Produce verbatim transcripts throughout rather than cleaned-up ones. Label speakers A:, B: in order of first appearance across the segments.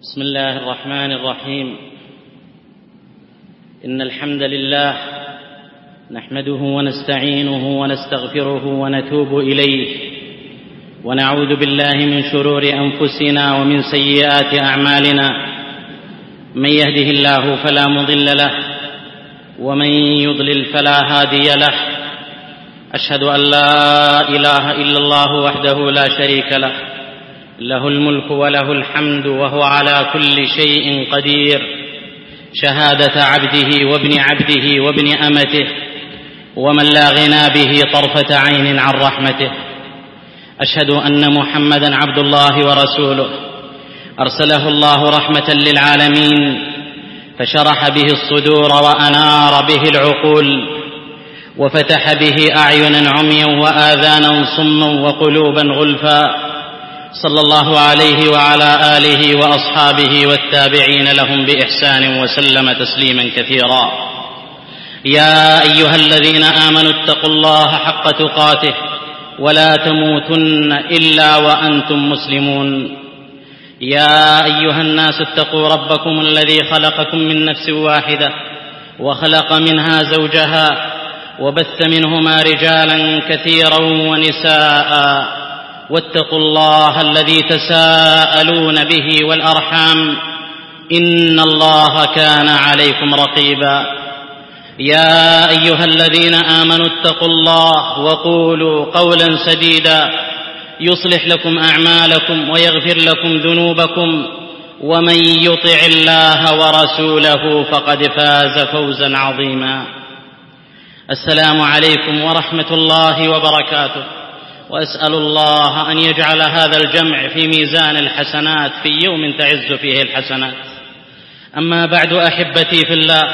A: بسم الله الرحمن الرحيم. إن الحمد لله نحمده ونستعينه ونستغفره ونتوب إليه، ونعوذ بالله من شرور أنفسنا ومن سيئات أعمالنا. من يهده الله فلا مضل له، ومن يضلل فلا هادي له. أشهد أن لا إله إلا الله وحده لا شريك له، له الملك وله الحمد وهو على كل شيء قدير، شهادة عبده وابن عبده وابن أمته، ومن لا غنى به طرفة عين عن رحمته. أشهد أن محمدًا عبد الله ورسوله، أرسله الله رحمة للعالمين، فشرح به الصدور وأنار به العقول، وفتح به أعينا عميا وآذانا صما وقلوبا غلفا. صلى الله عليه وعلى آله وأصحابه والتابعين لهم بإحسان وسلم تسليما كثيرا. يا أيها الذين آمنوا اتقوا الله حق تقاته ولا تموتن إلا وأنتم مسلمون. يا أيها الناس اتقوا ربكم الذي خلقكم من نفس واحدة، وخلق منها زوجها، وبث منهما رجالا كثيرا ونساء، واتقوا الله الذي تساءلون به والأرحام، إن الله كان عليكم رقيبا. يا أيها الذين آمنوا اتقوا الله وقولوا قولا سديدا يصلح لكم أعمالكم ويغفر لكم ذنوبكم، ومن يطع الله ورسوله فقد فاز فوزا عظيما. السلام عليكم ورحمة الله وبركاته، وأسأل الله أن يجعل هذا الجمع في ميزان الحسنات في يوم تعز فيه الحسنات. أما بعد، أحبتي في الله،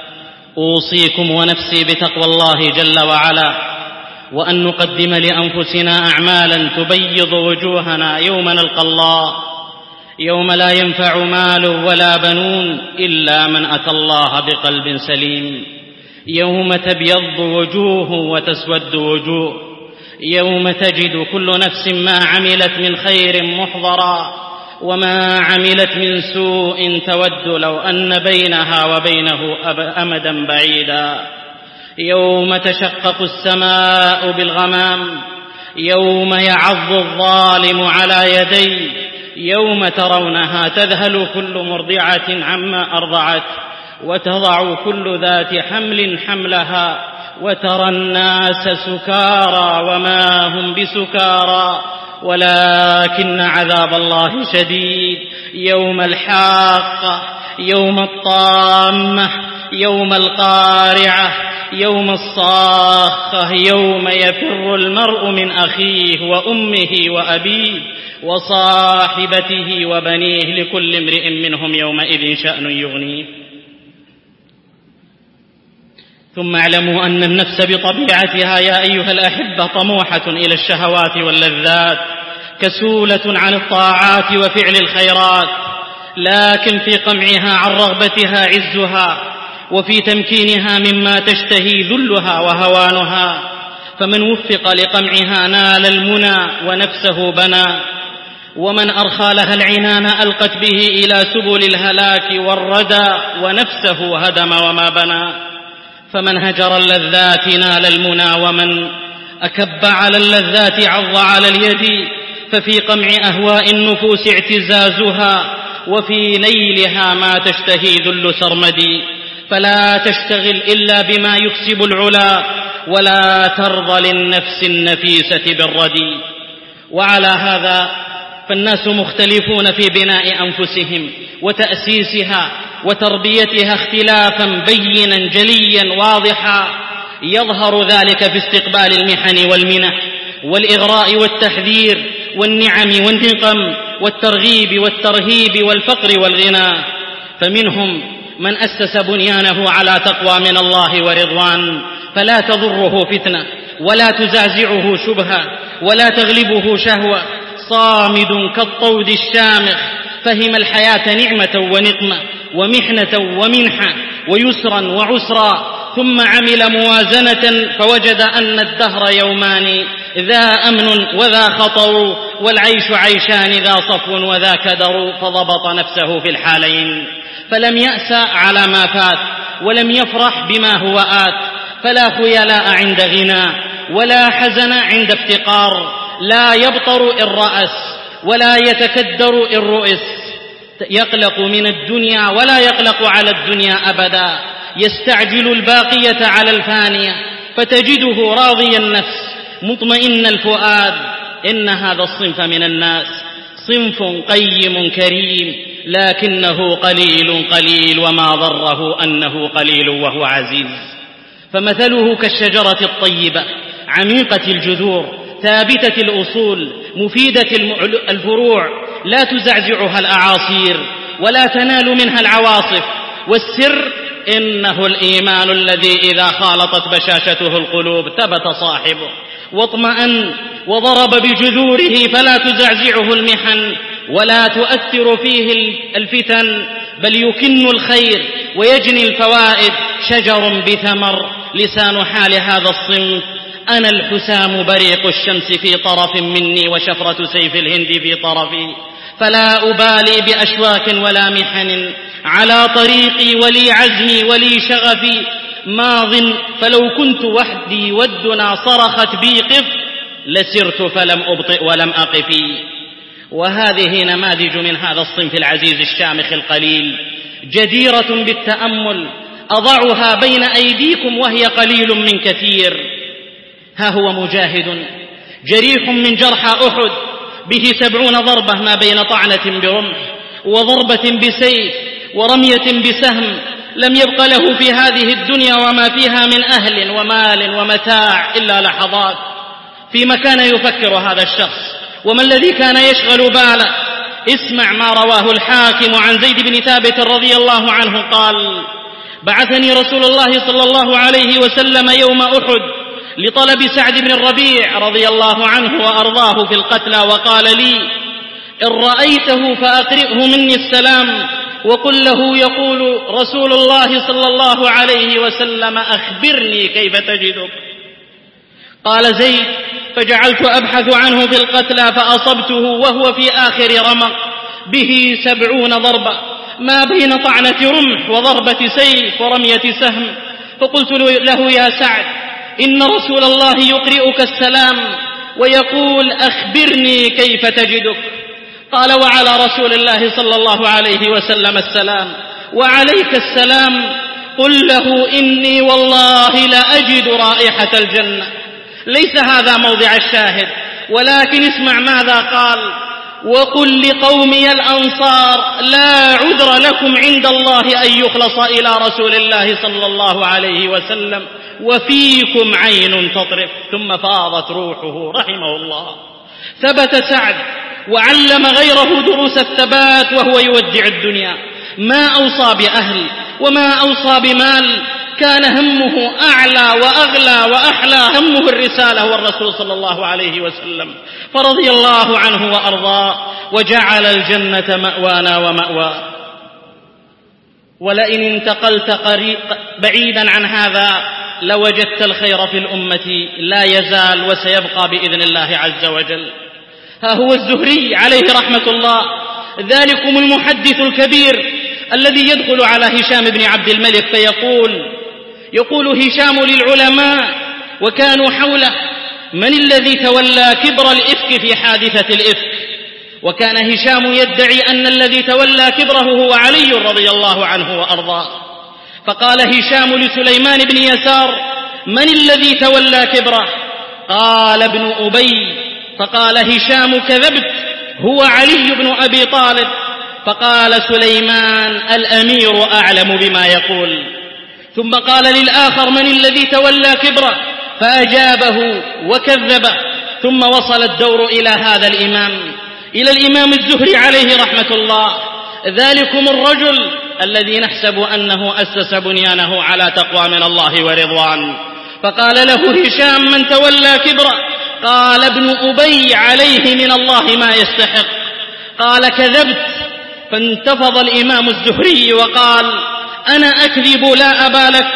A: أوصيكم ونفسي بتقوى الله جل وعلا، وأن نقدم لأنفسنا أعمالا تبيض وجوهنا يوم نلقى الله، يوم لا ينفع مال ولا بنون إلا من أتى الله بقلب سليم، يوم تبيض وجوه وتسود وجوه، يوم تجد كل نفس ما عملت من خير محضرا، وما عملت من سوء تود لو أن بينها وبينه أمدا بعيدا، يوم تشقق السماء بالغمام، يوم يعض الظالم على يديه، يوم ترونها تذهل كل مرضعة عما أرضعت، وتضع كل ذات حمل حملها، وترى الناس سكارى وما هم بسكارى ولكن عذاب الله شديد. يوم الحاقة، يوم الطامة، يوم القارعة، يوم الصاخة، يوم يفر المرء من أخيه وأمه وأبيه وصاحبته وبنيه، لكل امرئ منهم يومئذ شأن يغنيه. ثم اعلموا أن النفس بطبيعتها يا أيها الأحبة طموحة إلى الشهوات واللذات، كسولة عن الطاعات وفعل الخيرات، لكن في قمعها عن رغبتها عزها، وفي تمكينها مما تشتهي ذلها وهوانها. فمن وفق لقمعها نال المنى ونفسه بنى، ومن أرخى لها العنان ألقت به إلى سبل الهلاك والردى، ونفسه هدم وما بنى. فمن هجر اللذات نال المنى، ومن أكب على اللذات عض على اليد. ففي قمع أهواء النفوس اعتزازها، وفي نيلها ما تشتهي ذل سرمدي. فلا تشتغل إلا بما يكسب العلا، ولا ترضى للنفس النفيسة بالردي. وعلى هذا فالناس مختلفون في بناء أنفسهم وتأسيسها وتربيتها اختلافا بينا جليا واضحا، يظهر ذلك في استقبال المحن والمنح والإغراء والتحذير والنعم والنقم والترغيب والترهيب والفقر والغنى. فمنهم من أسس بنيانه على تقوى من الله ورضوان، فلا تضره فتنة ولا تزعزعه شبهة ولا تغلبه شهوة، صامد كالطود الشامخ، فهم الحياة نعمة ونقمة ومحنة ومنحة ويسرا وعسرا، ثم عمل موازنة فوجد أن الدهر يومان، ذا أمن وذا خطر، والعيش عيشان ذا صفو وذا كدر، فضبط نفسه في الحالين، فلم يأس على ما فات ولم يفرح بما هو آت، فلا خيلاء عند غنى ولا حزن عند افتقار، لا يبطر إن رأس ولا يتكدر إن رؤس، يقلق من الدنيا ولا يقلق على الدنيا أبدا، يستعجل الباقية على الفانية، فتجده راضي النفس مطمئن الفؤاد. إن هذا الصنف من الناس صنف قيم كريم، لكنه قليل قليل، وما ضره أنه قليل وهو عزيز. فمثله كالشجرة الطيبة عميقة الجذور ثابتة الأصول مفيدة الفروع، لا تزعزعها الأعاصير ولا تنال منها العواصف. والسر إنه الإيمان الذي إذا خالطت بشاشته القلوب ثبت صاحبه واطمأن وضرب بجذوره، فلا تزعزعه المحن ولا تؤثر فيه الفتن، بل يكن الخير ويجني الفوائد. شجر بثمر، لسان حال هذا الصنف: أنا الحسام بريق الشمس في طرف مني، وشفرة سيف الهند في طرفي، فلا أبالي بأشواك ولا محن، على طريقي ولي عزمي ولي شغفي ماض، فلو كنت وحدي والدنا صرخت بي قف، لسرت فلم أبطئ ولم أقفي. وهذه نماذج من هذا الصنف العزيز الشامخ القليل، جديرة بالتأمل، أضعها بين أيديكم وهي قليل من كثير. ها هو مجاهد جريح من جرحى أحد، به سبعون ضربة ما بين طعنة برمح وضربة بسيف ورمية بسهم، لم يبق له في هذه الدنيا وما فيها من أهل ومال ومتاع إلا لحظات. فيما كان يفكر هذا الشخص؟ وما الذي كان يشغل باله؟ اسمع ما رواه الحاكم عن زيد بن ثابت رضي الله عنه قال: بعثني رسول الله صلى الله عليه وسلم يوم أحد لطلب سعد بن الربيع رضي الله عنه وأرضاه في القتلى، وقال لي: إن رأيته فأقرئه مني السلام، وقل له يقول رسول الله صلى الله عليه وسلم: أخبرني كيف تجدك. قال زيد: فجعلت أبحث عنه في القتلى فأصبته وهو في آخر رمق، به سبعون ضربة ما بين طعنة رمح وضربة سيف ورمية سهم. فقلت له: يا سعد، إن رسول الله يقرئك السلام ويقول: أخبرني كيف تجدك. قال: وعلى رسول الله صلى الله عليه وسلم السلام، وعليك السلام. قل له: إني والله لأجد رائحة الجنة. ليس هذا موضع الشاهد، ولكن اسمع ماذا قال: وقل لقومي الأنصار لا عذر لكم عند الله أن يخلص إلى رسول الله صلى الله عليه وسلم، وفيكم عين تطرف. ثم فاضت روحه رحمه الله. ثبت سعد وعلم غيره دروس الثبات وهو يودع الدنيا، ما أوصى بأهل وما أوصى بمال، كان همه أعلى وأغلى وأحلى، همه الرسالة والرسول صلى الله عليه وسلم، فرضي الله عنه وأرضاه وجعل الجنة مأوانا ومأواه. ولئن انتقلت بعيدا عن هذا لوجدت الخير في الأمة لا يزال وسيبقى بإذن الله عز وجل. ها هو الزهري عليه رحمة الله، ذلكم المحدث الكبير الذي يدخل على هشام بن عبد الملك فيقول يقول هشام للعلماء وكانوا حوله: من الذي تولى كبر الإفك في حادثة الإفك؟ وكان هشام يدعي أن الذي تولى كبره هو علي رضي الله عنه وأرضاه. فقال هشام لسليمان بن يسار: من الذي تولى كبره؟ قال: ابن أبي. فقال هشام: كذبت، هو علي بن أبي طالب. فقال سليمان: الأمير أعلم بما يقول. ثم قال للآخر: من الذي تولى كبره؟ فأجابه وكذبه. ثم وصل الدور إلى هذا الإمام، إلى الإمام الزهري عليه رحمة الله، ذلكم الرجل الذي نحسب أنه أسس بنيانه على تقوى من الله ورضوان. فقال له هشام: من تولى كبره؟ قال: ابن أبي، عليه من الله ما يستحق. قال: كذبت. فانتفض الإمام الزهري وقال: أنا أكذب لا أبا لك.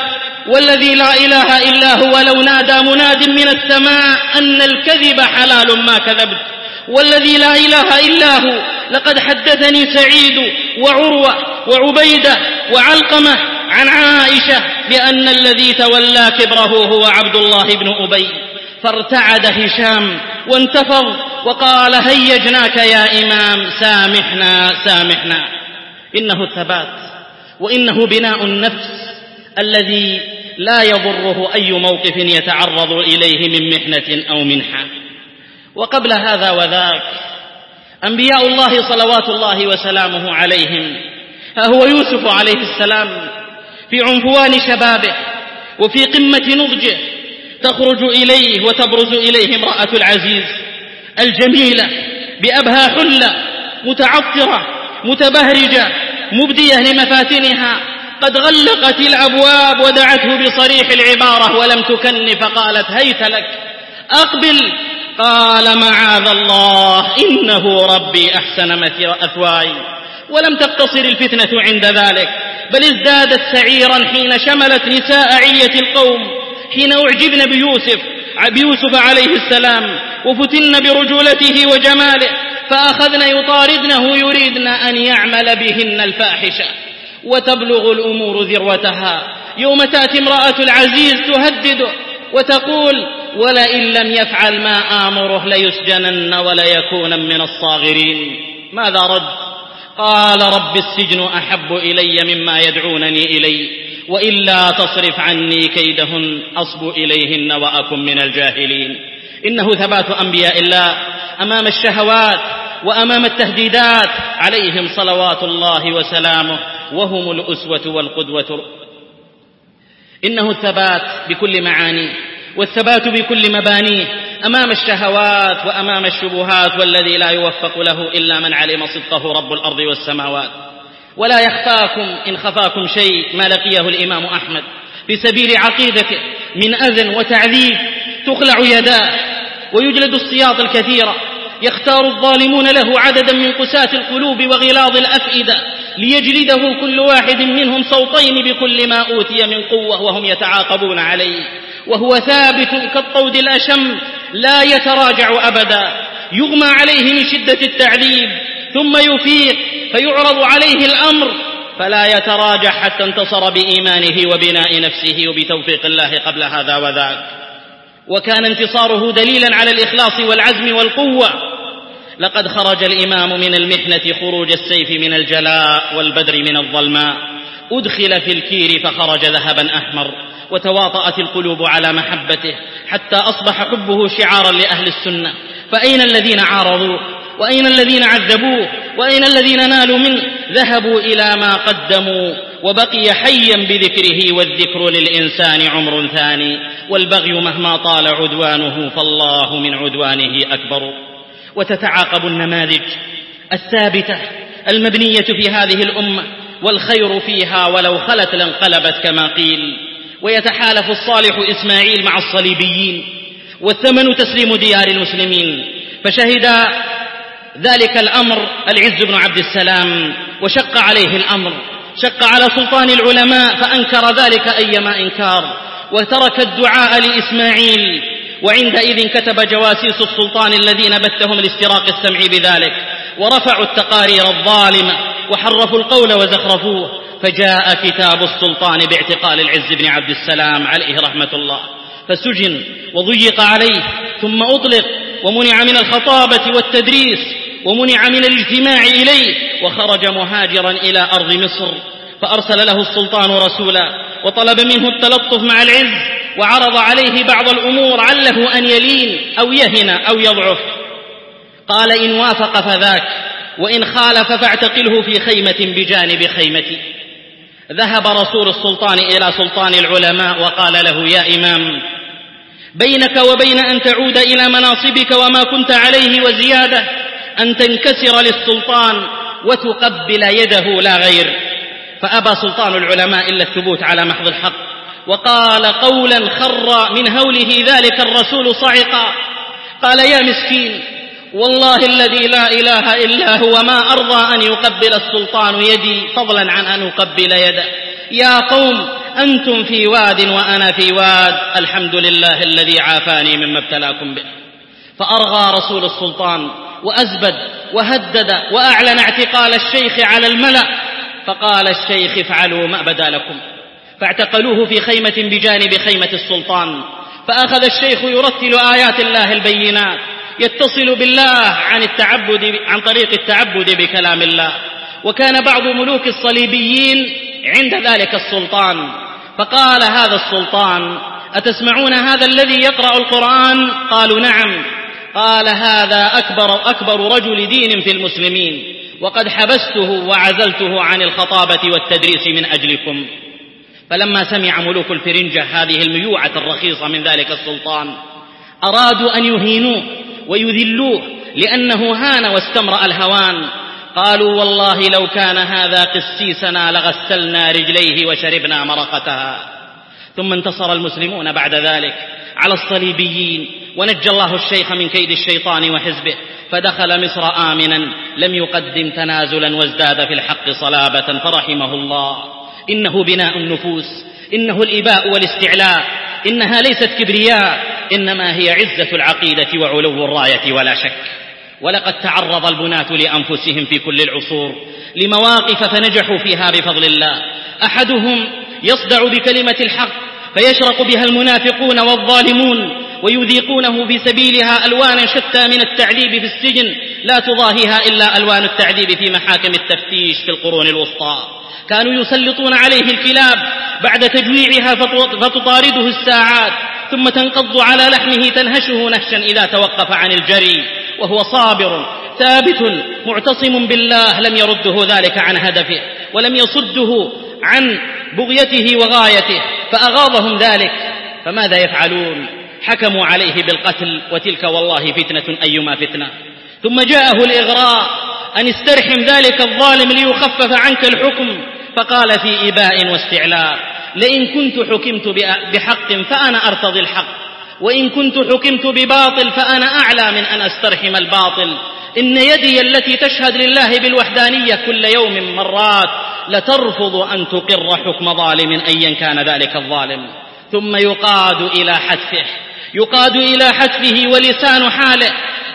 A: والذي لا إله إلا هو لو نادى مناد من السماء أن الكذب حلال ما كذبت، والذي لا إله إلا هو لقد حدثني سعيد وعروة وعبيدة وعلقمة عن عائشة بأن الذي تولى كبره هو عبد الله بن أبي. فارتعد هشام وانتفض وقال هيجناك يا إمام، سامحنا سامحنا. إنه الثبات وإنه بناء النفس الذي لا يضره أي موقف يتعرض إليه من محنة أو منحة. وقبل هذا وذاك أنبياء الله صلوات الله وسلامه عليهم، ها هو يوسف عليه السلام في عنفوان شبابه وفي قمة نضجه تخرج إليه وتبرز إليه امرأة العزيز الجميلة بأبهى حلة متعطرة متبهرجة مبدية لمفاتنها، قد غلقت الأبواب ودعته بصريح العبارة ولم تكن، فقالت هيت لك أقبل. قال معاذ الله إنه ربي أحسن مثواي. ولم تقتصر الفتنة عند ذلك، بل ازدادت سعيرا حين شملت نساء علية القوم، حين أعجبن بيوسف بيوسف عليه السلام وفتن برجولته وجماله، فأخذن يطاردنه يريدن أن يعمل بهن الفاحشة. وتبلغ الأمور ذروتها يوم تأتي امرأة العزيز تهدده وتقول ولئن لم يفعل ما آمره ليسجنن وليكون من الصاغرين. ماذا رد؟ قال رب السجن أحب إلي مما يدعونني إليه، وإلا تصرف عني كيدهن أصب إليهن وأكن من الجاهلين. إنه ثبات أنبياء الله أمام الشهوات وأمام التهديدات عليهم صلوات الله وسلامه، وهم الأسوة والقدوة. إنه الثبات بكل معانيه والثبات بكل مبانيه أمام الشهوات وأمام الشبهات، والذي لا يوفق له إلا من علم صدقه رب الأرض والسماوات. ولا يخفاكم إن خفاكم شيء ما لقيه الإمام أحمد في سبيل عقيدته من أذى وتعذيب، تخلع يداه ويجلد السياط الكثيرة، يختار الظالمون له عددا من قساة القلوب وغلاظ الأفئدة ليجلده كل واحد منهم صوتين بكل ما أوتي من قوة وهم يتعاقبون عليه، وهو ثابت كالطود الأشم لا يتراجع أبدا، يغمى عليه من شدة التعذيب ثم يفيق فيعرض عليه الأمر فلا يتراجع حتى انتصر بإيمانه وبناء نفسه وبتوفيق الله قبل هذا وذاك. وكان انتصاره دليلا على الإخلاص والعزم والقوة. لقد خرج الإمام من المحنة خروج السيف من الجلاء والبدر من الظلماء، أدخل في الكير فخرج ذهبا أحمر، وتواطأت القلوب على محبته حتى أصبح حبه شعارا لأهل السنة. فأين الذين عارضوه؟ وأين الذين عذبوه؟ وأين الذين نالوا منه؟ ذهبوا إلى ما قدموا، وبقي حيا بذكره، والذكر للإنسان عمر ثاني، والبغي مهما طال عدوانه فالله من عدوانه أكبر. وتتعاقب النماذج الثابتة المبنية في هذه الأمة، والخير فيها ولو خلت لانقلبت كما قيل. ويتحالف الصالح إسماعيل مع الصليبيين، والثمن تسليم ديار المسلمين، فشهد ذلك الأمر العز بن عبد السلام وشق عليه الأمر، شق على سلطان العلماء فأنكر ذلك أيما إنكار، وترك الدعاء لإسماعيل. وعندئذ كتب جواسيس السلطان الذين بثهم لاستراق السمع بذلك، ورفعوا التقارير الظالمة وحرفوا القول وزخرفوه، فجاء كتاب السلطان باعتقال العز بن عبد السلام عليه رحمة الله، فسجن وضيق عليه ثم أطلق، ومنع من الخطابة والتدريس، ومنع من الاجتماع إليه، وخرج مهاجرا إلى أرض مصر. فأرسل له السلطان رسولا وطلب منه التلطف مع العز، وعرض عليه بعض الأمور عله أن يلين أو يهن أو يضعف. قال إن وافق فذاك، وإن خالف فاعتقله في خيمة بجانب خيمتي. ذهب رسول السلطان إلى سلطان العلماء وقال له يا إمام، بينك وبين أن تعود إلى مناصبك وما كنت عليه وزيادة أن تنكسر للسلطان وتقبل يده لا غير. فأبى سلطان العلماء إلا الثبوت على محض الحق، وقال قولا خر من هوله ذلك الرسول صعقا، قال يا مسكين، والله الذي لا إله إلا هو ما أرضى أن يقبل السلطان يدي فضلا عن أن أقبل يده. يا قوم أنتم في واد وأنا في واد، الحمد لله الذي عافاني مما ابتلاكم به. فأرغى رسول السلطان وأزبد وهدد وأعلن اعتقال الشيخ على الملأ، فقال الشيخ افعلوا ما بدا لكم، فاعتقلوه في خيمة بجانب خيمة السلطان. فأخذ الشيخ يرتل آيات الله البينات، يتصل بالله عن التعبد عن طريق التعبد بكلام الله. وكان بعض ملوك الصليبيين عند ذلك السلطان، فقال هذا السلطان أتسمعون هذا الذي يقرأ القرآن؟ قالوا نعم. قال هذا أكبر, أكبر رجل دين في المسلمين، وقد حبسته وعزلته عن الخطابة والتدريس من أجلكم. فلما سمع ملوك الفرنجة هذه الميوعة الرخيصة من ذلك السلطان أرادوا أن يهينوه ويذلوه لأنه هان واستمرأ الهوان. قالوا والله لو كان هذا قسيسنا لغسلنا رجليه وشربنا مرقتها. ثم انتصر المسلمون بعد ذلك على الصليبيين، ونجى الله الشيخ من كيد الشيطان وحزبه، فدخل مصر آمنا لم يقدم تنازلا وازداد في الحق صلابة فرحمه الله. إنه بناء النفوس، إنه الإباء والاستعلاء، إنها ليست كبرياء، إنما هي عزة العقيدة وعلو الراية ولا شك. ولقد تعرض البناة لأنفسهم في كل العصور لمواقف فنجحوا فيها بفضل الله. أحدهم يصدع بكلمة الحق فيشرق بها المنافقون والظالمون، ويذيقونه في سبيلها ألوانا شتى من التعذيب في السجن لا تضاهيها إلا ألوان التعذيب في محاكم التفتيش في القرون الوسطى. كانوا يسلطون عليه الكلاب بعد تجويعها فتطارده الساعات، ثم تنقض على لحمه تنهشه نهشا إذا توقف عن الجري، وهو صابر ثابت معتصم بالله لم يرده ذلك عن هدفه ولم يصده عن بغيته وغايته، فأغاظهم ذلك. فماذا يفعلون؟ حكموا عليه بالقتل، وتلك والله فتنة أيما فتنة. ثم جاءه الإغراء أن استرحم ذلك الظالم ليخفف عنك الحكم، فقال في إباء واستعلاء لئن كنت حكمت بحق فأنا أرتضي الحق، وإن كنت حكمت بباطل فأنا أعلى من أن أسترحم الباطل. إن يدي التي تشهد لله بالوحدانية كل يوم مرات لترفض أن تقر حكم ظالم أيا كان ذلك الظالم. ثم يقاد إلى حتفه يقاد إلى حتفه ولسان حاله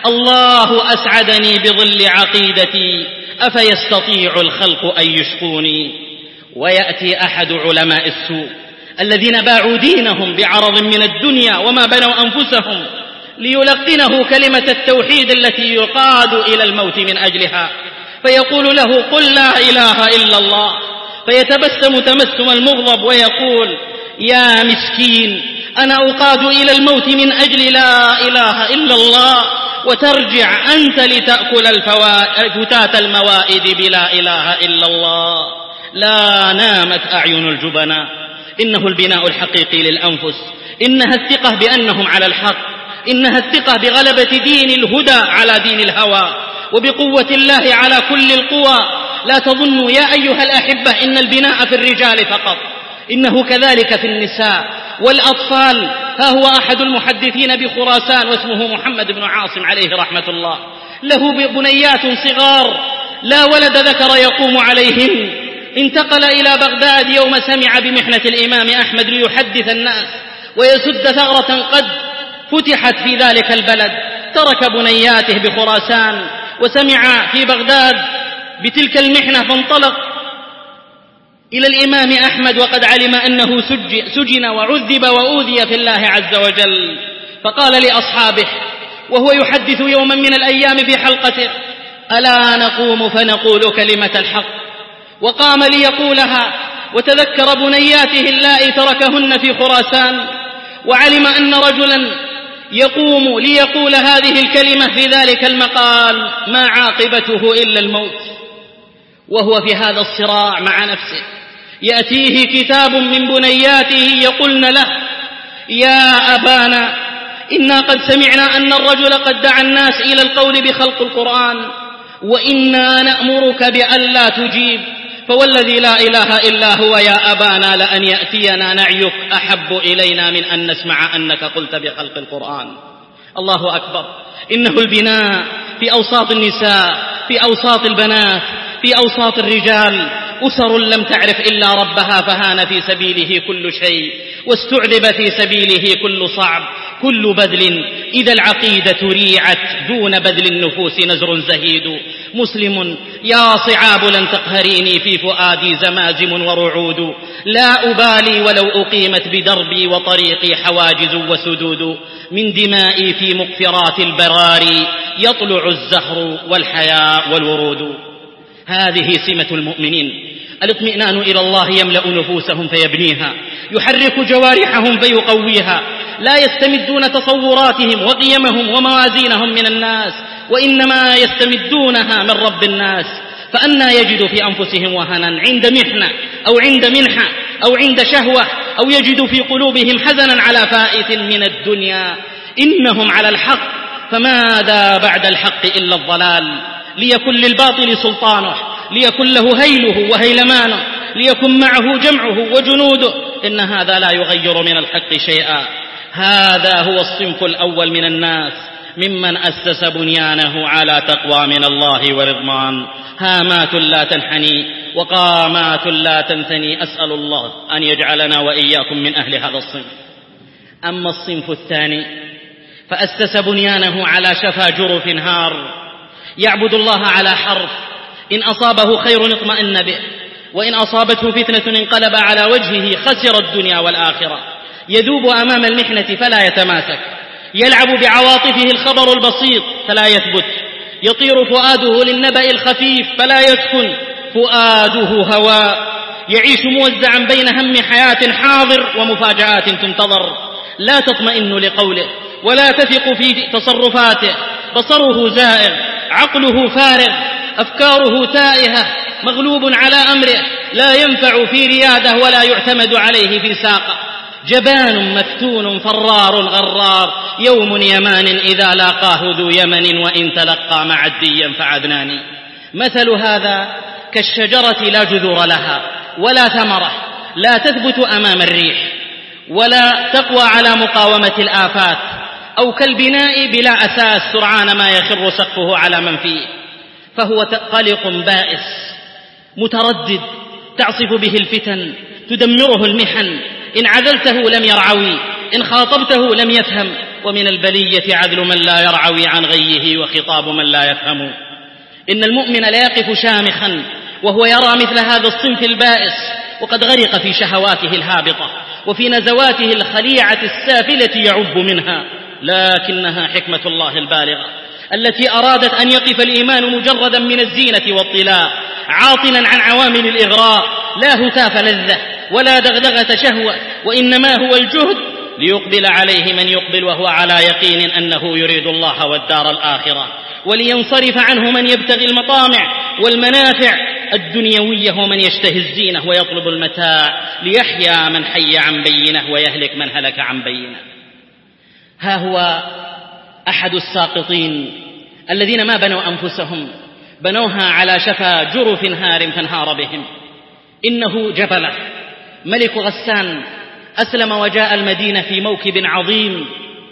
A: الله أسعدني بظل عقيدتي أفيستطيع الخلق أن يشقوني. ويأتي أحد علماء السوء الذين باعوا دينهم بعرض من الدنيا وما بنوا أنفسهم ليلقنه كلمة التوحيد التي يقاد إلى الموت من أجلها، فيقول له قل لا إله إلا الله، فيتبسم تبسم المغضب ويقول يا مسكين أنا أقاد إلى الموت من أجل لا إله إلا الله، وترجع أنت لتأكل فتات الموائد بلا إله إلا الله. لا نامت أعين الجبناء. إنه البناء الحقيقي للأنفس، إنها الثقة بأنهم على الحق، إنها الثقة بغلبة دين الهدى على دين الهوى، وبقوة الله على كل القوى. لا تظنوا يا أيها الأحبة إن البناء في الرجال فقط، إنه كذلك في النساء والأطفال. ها هو أحد المحدثين بخراسان واسمه محمد بن عاصم عليه رحمة الله، له بنيات صغار لا ولد ذكر يقوم عليهن. انتقل إلى بغداد يوم سمع بمحنة الإمام أحمد ليحدث الناس ويسد ثغرة قد فتحت في ذلك البلد. ترك بنياته بخراسان وسمع في بغداد بتلك المحنة، فانطلق إلى الإمام أحمد وقد علم أنه سجن وعذب وأوذي في الله عز وجل. فقال لأصحابه وهو يحدث يوما من الأيام في حلقته ألا نقوم فنقول كلمة الحق؟ وقام ليقولها، وتذكر بنياته اللائي تركهن في خراسان، وعلم أن رجلا يقوم ليقول هذه الكلمة في ذلك المقال ما عاقبته إلا الموت. وهو في هذا الصراع مع نفسه يأتيه كتاب من بنياته يقولن له يا أبانا إنا قد سمعنا أن الرجل قد دعا الناس إلى القول بخلق القرآن، وإنا نأمرك بأن لا تجيب، فوالذي لا إله إلا هو يا أبانا لأن يأتينا نعيك أحب إلينا من أن نسمع أنك قلت بخلق القرآن. الله أكبر. إنه البناء في أوساط النساء، في أوساط البنات، في أوساط الرجال، أسر لم تعرف إلا ربها فهان في سبيله كل شيء، واستعذب في سبيله كل صعب. كل بذل إذا العقيدة ريعت، دون بذل النفوس نزر زهيد. مسلم يا صعاب لن تقهريني، في فؤادي زمازم ورعود. لا أبالي ولو أقيمت بدربي وطريقي حواجز وسدود. من دمائي في مقفرات البراري يطلع الزهر والحياء والورود. هذه سمة المؤمنين، الاطمئنان إلى الله يملأ نفوسهم فيبنيها، يحرك جوارحهم فيقويها. لا يستمدون تصوراتهم وقيمهم وموازينهم من الناس، وإنما يستمدونها من رب الناس. فأنى يجد في أنفسهم وهنا عند محنة أو عند منحة أو عند شهوة، أو يجد في قلوبهم حزنا على فائت من الدنيا. إنهم على الحق، فماذا بعد الحق إلا الضلال. ليكن للباطل سلطانه، ليكن له هيله وهيلمانه، ليكن معه جمعه وجنوده. إن هذا لا يغير من الحق شيئا. هذا هو الصنف الأول من الناس، ممن أسس بنيانه على تقوى من الله ورضوان. هامات لا تنحني وقامات لا تنثني. أسأل الله أن يجعلنا وإياكم من أهل هذا الصنف. أما الصنف الثاني فأسس بنيانه على شفا جرف هار، يعبد الله على حرف. إن أصابه خير اطمأن به، وإن أصابته فتنة انقلب على وجهه، خسر الدنيا والآخرة. يذوب أمام المحنة فلا يتماسك، يلعب بعواطفه الخبر البسيط فلا يثبت، يطير فؤاده للنبأ الخفيف فلا يسكن. فؤاده هواء، يعيش موزعا بين هم حياة حاضر ومفاجآت تنتظر. لا تطمئن لقوله ولا تثق في تصرفاته. بصره زائغ، عقله فارغ، أفكاره تائهة، مغلوب على أمره، لا ينفع في رياده ولا يعتمد عليه في ساقه. جبان مفتون فرار غرار، يوم يمان إذا لاقاه ذو يمن، وإن تلقى معديا فعدناني. مثل هذا كالشجرة لا جذور لها ولا ثمرة، لا تثبت أمام الريح ولا تقوى على مقاومة الآفات، أو كالبناء بلا أساس سرعان ما يخر سقفه على من فيه. فهو قلق بائس متردد، تعصف به الفتن، تدمره المحن. إن عذلته لم يرعوي، إن خاطبته لم يفهم. ومن البلية عدل من لا يرعوي عن غيه، وخطاب من لا يفهم. إن المؤمن لا يقف شامخا وهو يرى مثل هذا الصنف البائس، وقد غرق في شهواته الهابطة وفي نزواته الخليعة السافلة يعب منها. لكنها حكمة الله البالغة التي أرادت أن يقف الإيمان مجردا من الزينة واطلاع، عاطلا عن عوامل الإغراء، لا هتاف لذة ولا دغدغة شهوة، وإنما هو الجهد ليقبل عليه من يقبل وهو على يقين أنه يريد الله والدار الآخرة، ولينصرف عنه من يبتغي المطامع والمنافع الدنيوية ومن يشتهي الزينة ويطلب المتاع، ليحيا من حي عن بينه ويهلك من هلك عن بينه. ها هو أحد الساقطين الذين ما بنوا أنفسهم، بنوها على شفا جرف هار فانهار بهم. إنه جبلة ملك غسان، أسلم وجاء المدينة في موكب عظيم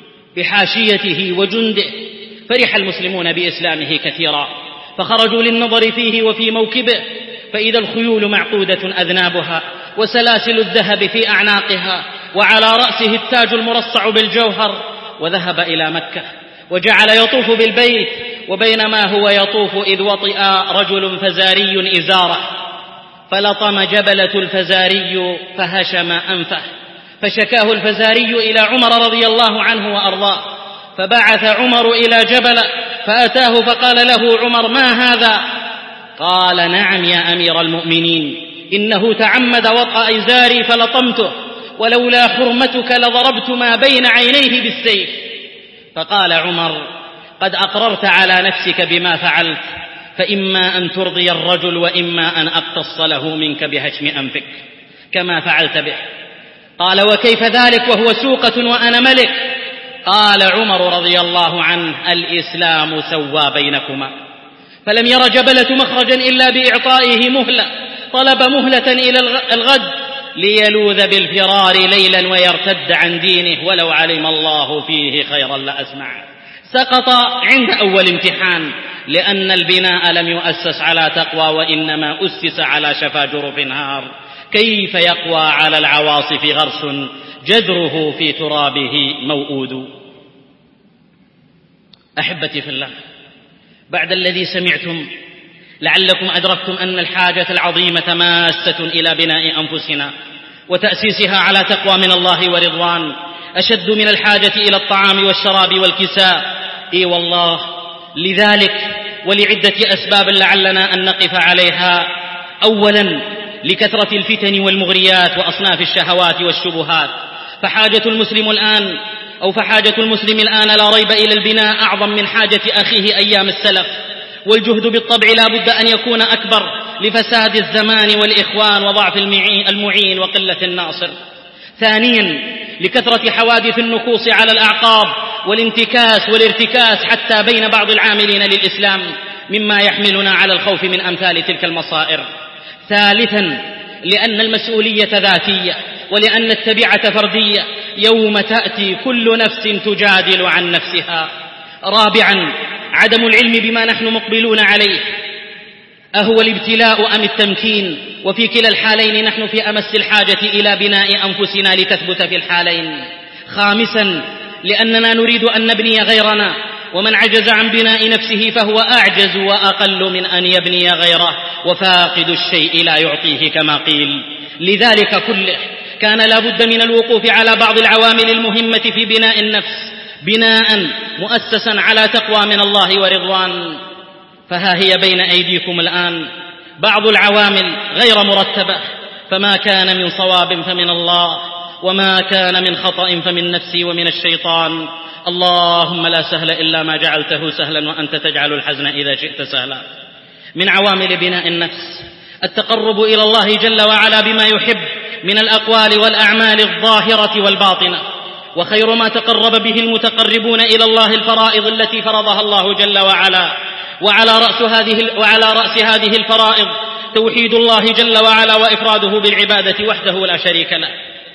A: بحاشيته وجنده. فرح المسلمون بإسلامه كثيرا، فخرجوا للنظر فيه وفي موكبه، فإذا الخيول معقودة أذنابها، وسلاسل الذهب في أعناقها، وعلى رأسه التاج المرصع بالجوهر. وذهب إلى مكة وجعل يطوف بالبيت، وبينما هو يطوف إذ وطئ رجل فزاري إزاره، فلطم جبلة الفزاري فهشم أنفه، فشكاه الفزاري إلى عمر رضي الله عنه وأرضاه، فبعث عمر إلى جبل فأتاه فقال له عمر: ما هذا؟ قال: نعم يا أمير المؤمنين، إنه تعمد وطأ إزاري فلطمته، ولولا حرمتك لضربت ما بين عينيه بالسيف. فقال عمر: قد أقررت على نفسك بما فعلت، فإما أن ترضي الرجل وإما أن أقتص له منك بهشم أنفك كما فعلت به. قال: وكيف ذلك وهو سوقة وأنا ملك؟ قال عمر رضي الله عنه: الإسلام سوى بينكما. فلم ير جبلة مخرجا إلا بإعطائه مهلة، طلب مهلة إلى الغد ليلوذ بالفرار ليلا ويرتد عن دينه، ولو علم الله فيه خيرا لأسمع. سقط عند أول امتحان، لأن البناء لم يؤسس على تقوى وإنما أسس على شفا جرف هار. كيف يقوى على العواصف غرس جذره في ترابه موؤود. أحبتي في الله، بعد الذي سمعتم لعلكم أدركتم أن الحاجة العظيمة ماسة إلى بناء أنفسنا وتأسيسها على تقوى من الله ورضوان أشد من الحاجة إلى الطعام والشراب والكساء. إي والله، لذلك ولعدة أسباب لعلنا أن نقف عليها. أولا، لكثرة الفتن والمغريات وأصناف الشهوات والشبهات، فحاجة المسلم الآن أو فحاجة المسلم الآن لا ريب إلى البناء أعظم من حاجة أخيه أيام السلف، والجهد بالطبع لا بد أن يكون أكبر لفساد الزمان والإخوان وضعف المعين وقلة الناصر. ثانيا، لكثرة حوادث النكوص على الأعقاب والانتكاس والارتكاس حتى بين بعض العاملين للإسلام، مما يحملنا على الخوف من أمثال تلك المصائر. ثالثا، لأن المسؤولية ذاتية ولأن التبعة فردية يوم تأتي كل نفس تجادل عن نفسها. رابعا، عدم العلم بما نحن مقبلون عليه، أهو الابتلاء أم التمكين؟ وفي كلا الحالين نحن في أمس الحاجة إلى بناء أنفسنا لتثبت في الحالين. خامسا، لأننا نريد أن نبني غيرنا، ومن عجز عن بناء نفسه فهو أعجز وأقل من أن يبني غيره، وفاقد الشيء لا يعطيه كما قيل. لذلك كله كان لا بد من الوقوف على بعض العوامل المهمة في بناء النفس، بناء مؤسسا على تقوى من الله ورضوان. فها هي بين أيديكم الآن بعض العوامل غير مرتبة، فما كان من صواب فمن الله، وما كان من خطأ فمن نفسي ومن الشيطان. اللهم لا سهل إلا ما جعلته سهلا وأنت تجعل الحزن إذا شئت سهلا. من عوامل بناء النفس التقرب إلى الله جل وعلا بما يحب من الأقوال والأعمال الظاهرة والباطنة، وخير ما تقرب به المتقربون إلى الله الفرائض التي فرضها الله جل وعلا. وعلى رأس هذه وعلى رأس هذه الفرائض توحيد الله جل وعلا وإفراده بالعبادة وحده لا شريك له.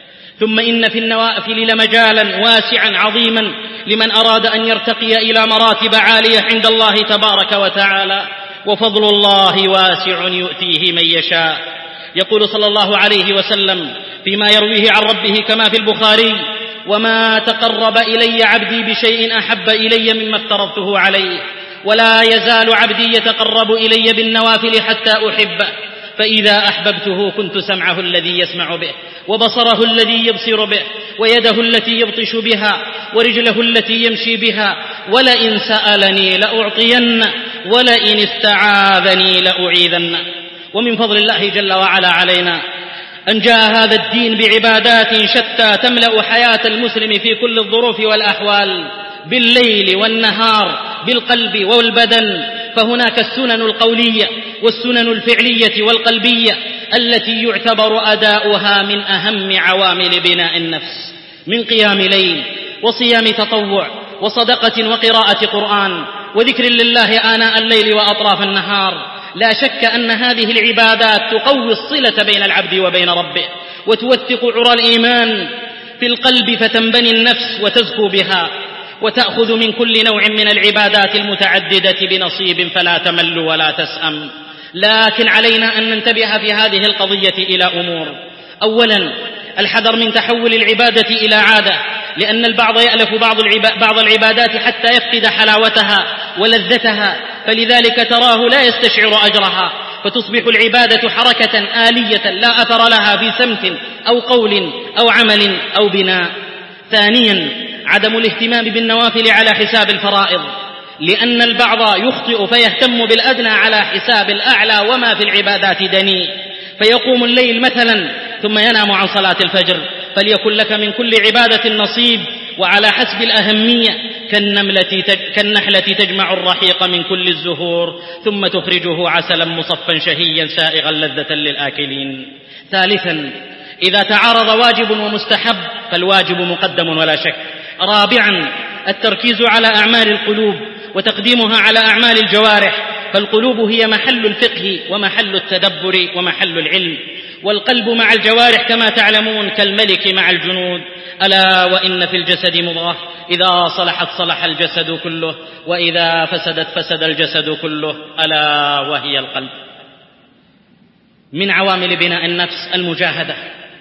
A: ثم إن في النوافل لمجالا واسعا عظيما لمن أراد أن يرتقي إلى مراتب عالية عند الله تبارك وتعالى، وفضل الله واسع يؤتيه من يشاء. يقول صلى الله عليه وسلم فيما يرويه عن ربه كما في البخاري: وما تقرب إلي عبدي بشيء أحب إلي مما افترضته عليه، ولا يزال عبدي يتقرب إلي بالنوافل حتى أحبه، فإذا أحببته كنت سمعه الذي يسمع به، وبصره الذي يبصر به، ويده التي يبطش بها، ورجله التي يمشي بها، ولئن سألني لأعطين، ولئن استعاذني لأعيذن. ومن فضل الله جل وعلا علينا أن جاء هذا الدين بعبادات شتى تملأ حياة المسلم في كل الظروف والأحوال، بالليل والنهار، بالقلب والبدن. فهناك السنن القولية والسنن الفعلية والقلبية التي يعتبر أداؤها من أهم عوامل بناء النفس، من قيام ليل وصيام تطوع وصدقة وقراءة قرآن وذكر لله آناء الليل وأطراف النهار. لا شك أن هذه العبادات تقوي الصلة بين العبد وبين ربه، وتوثق عرى الإيمان في القلب فتنبني النفس وتزكو بها، وتأخذ من كل نوع من العبادات المتعددة بنصيب فلا تمل ولا تسأم. لكن علينا أن ننتبه في هذه القضية إلى أمور. أولا، الحذر من تحول العبادة إلى عادة، لأن البعض يألف بعض العبادات حتى يفقد حلاوتها ولذتها، فلذلك تراه لا يستشعر أجرها، فتصبح العبادة حركة آلية لا أثر لها في سمت أو قول أو عمل أو بناء. ثانيا، عدم الاهتمام بالنوافل على حساب الفرائض، لأن البعض يخطئ فيهتم بالأدنى على حساب الأعلى وما في العبادات دني، فيقوم الليل مثلا ثم ينام عن صلاة الفجر. فليكن لك من كل عبادة نصيب وعلى حسب الأهمية، كالنحلة تجمع الرحيق من كل الزهور ثم تخرجه عسلا مصفا شهيا سائغا لذة للآكلين. ثالثا، إذا تعارض واجب ومستحب فالواجب مقدم ولا شك. رابعا، التركيز على أعمال القلوب وتقديمها على أعمال الجوارح، فالقلوب هي محل الفقه ومحل التدبر ومحل العلم. والقلب مع الجوارح كما تعلمون كالملك مع الجنود. ألا وإن في الجسد مضغة إذا صلحت صلح الجسد كله وإذا فسدت فسد الجسد كله، ألا وهي القلب. من عوامل بناء النفس المجاهدة.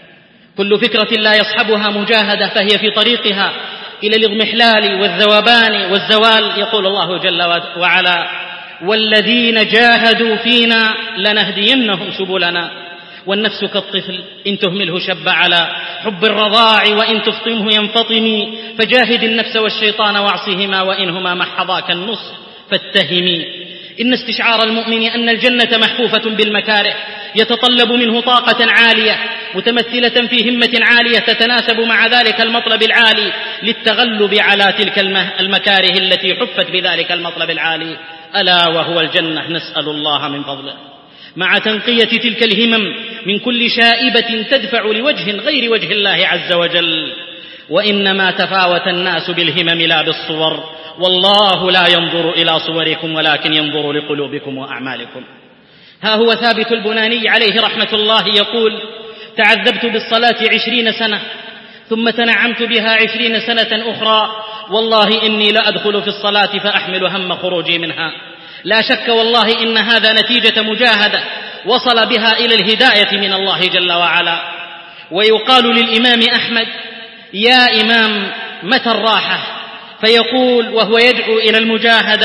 A: كل فكرة لا يصحبها مجاهدة فهي في طريقها إلى الاضمحلال والذوبان والزوال. يقول الله جل وعلا: والذين جاهدوا فينا لنهدينهم سبلنا. والنفس كالطفل إن تهمله شب على حب الرضاع وإن تفطمه ينفطم. فجاهد النفس والشيطان واعصهما وإنهما محضاك النصح فاتهمي. إن استشعار المؤمن أن الجنة محفوفة بالمكاره يتطلب منه طاقة عالية متمثلة في همة عالية تتناسب مع ذلك المطلب العالي للتغلب على تلك المكاره التي حفت بذلك المطلب العالي، ألا وهو الجنة. نسأل الله من فضله. مع تنقية تلك الهمم من كل شائبة تدفع لوجه غير وجه الله عز وجل. وإنما تفاوت الناس بالهمم لا بالصور، والله لا ينظر إلى صوركم ولكن ينظر لقلوبكم وأعمالكم. ها هو ثابت البناني عليه رحمة الله يقول: تعذبت بالصلاة عشرين سنة ثم تنعمت بها عشرين سنة أخرى، والله إني لأدخل في الصلاة فأحمل هم خروجي منها. لا شك والله إن هذا نتيجة مجاهدة وصل بها إلى الهداية من الله جل وعلا. ويقال للإمام أحمد: يا إمام متى الراحة؟ فيقول وهو يدعو إلى المجاهدة: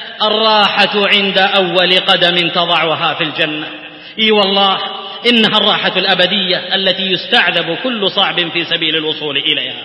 A: الراحة عند أول قدم تضعها في الجنة. إي والله إنها الراحة الأبدية التي يستعذب كل صعب في سبيل الوصول إليها.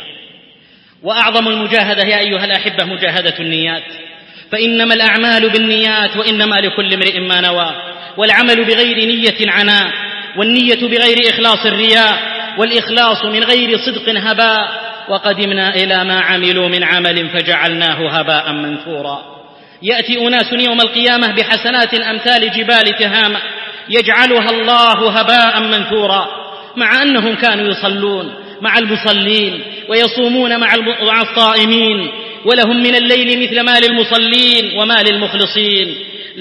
A: وأعظم المجاهدة يا أيها الأحبة مجاهدة النيات، فإنما الأعمال بالنيات وإنما لكل امرئ ما نوى. والعمل بغير نية عناء، والنية بغير إخلاص الرياء، والإخلاص من غير صدق هباء. وقدمنا إلى ما عملوا من عمل فجعلناه هباء منثورا. يأتي أناس يوم القيامة بحسنات أمثال جبال تهامة يجعلها الله هباء منثورا، مع أنهم كانوا يصلون مع المصلين ويصومون مع الصائمين، ولهم من الليل مثل ما للمصلين وما للمخلصين،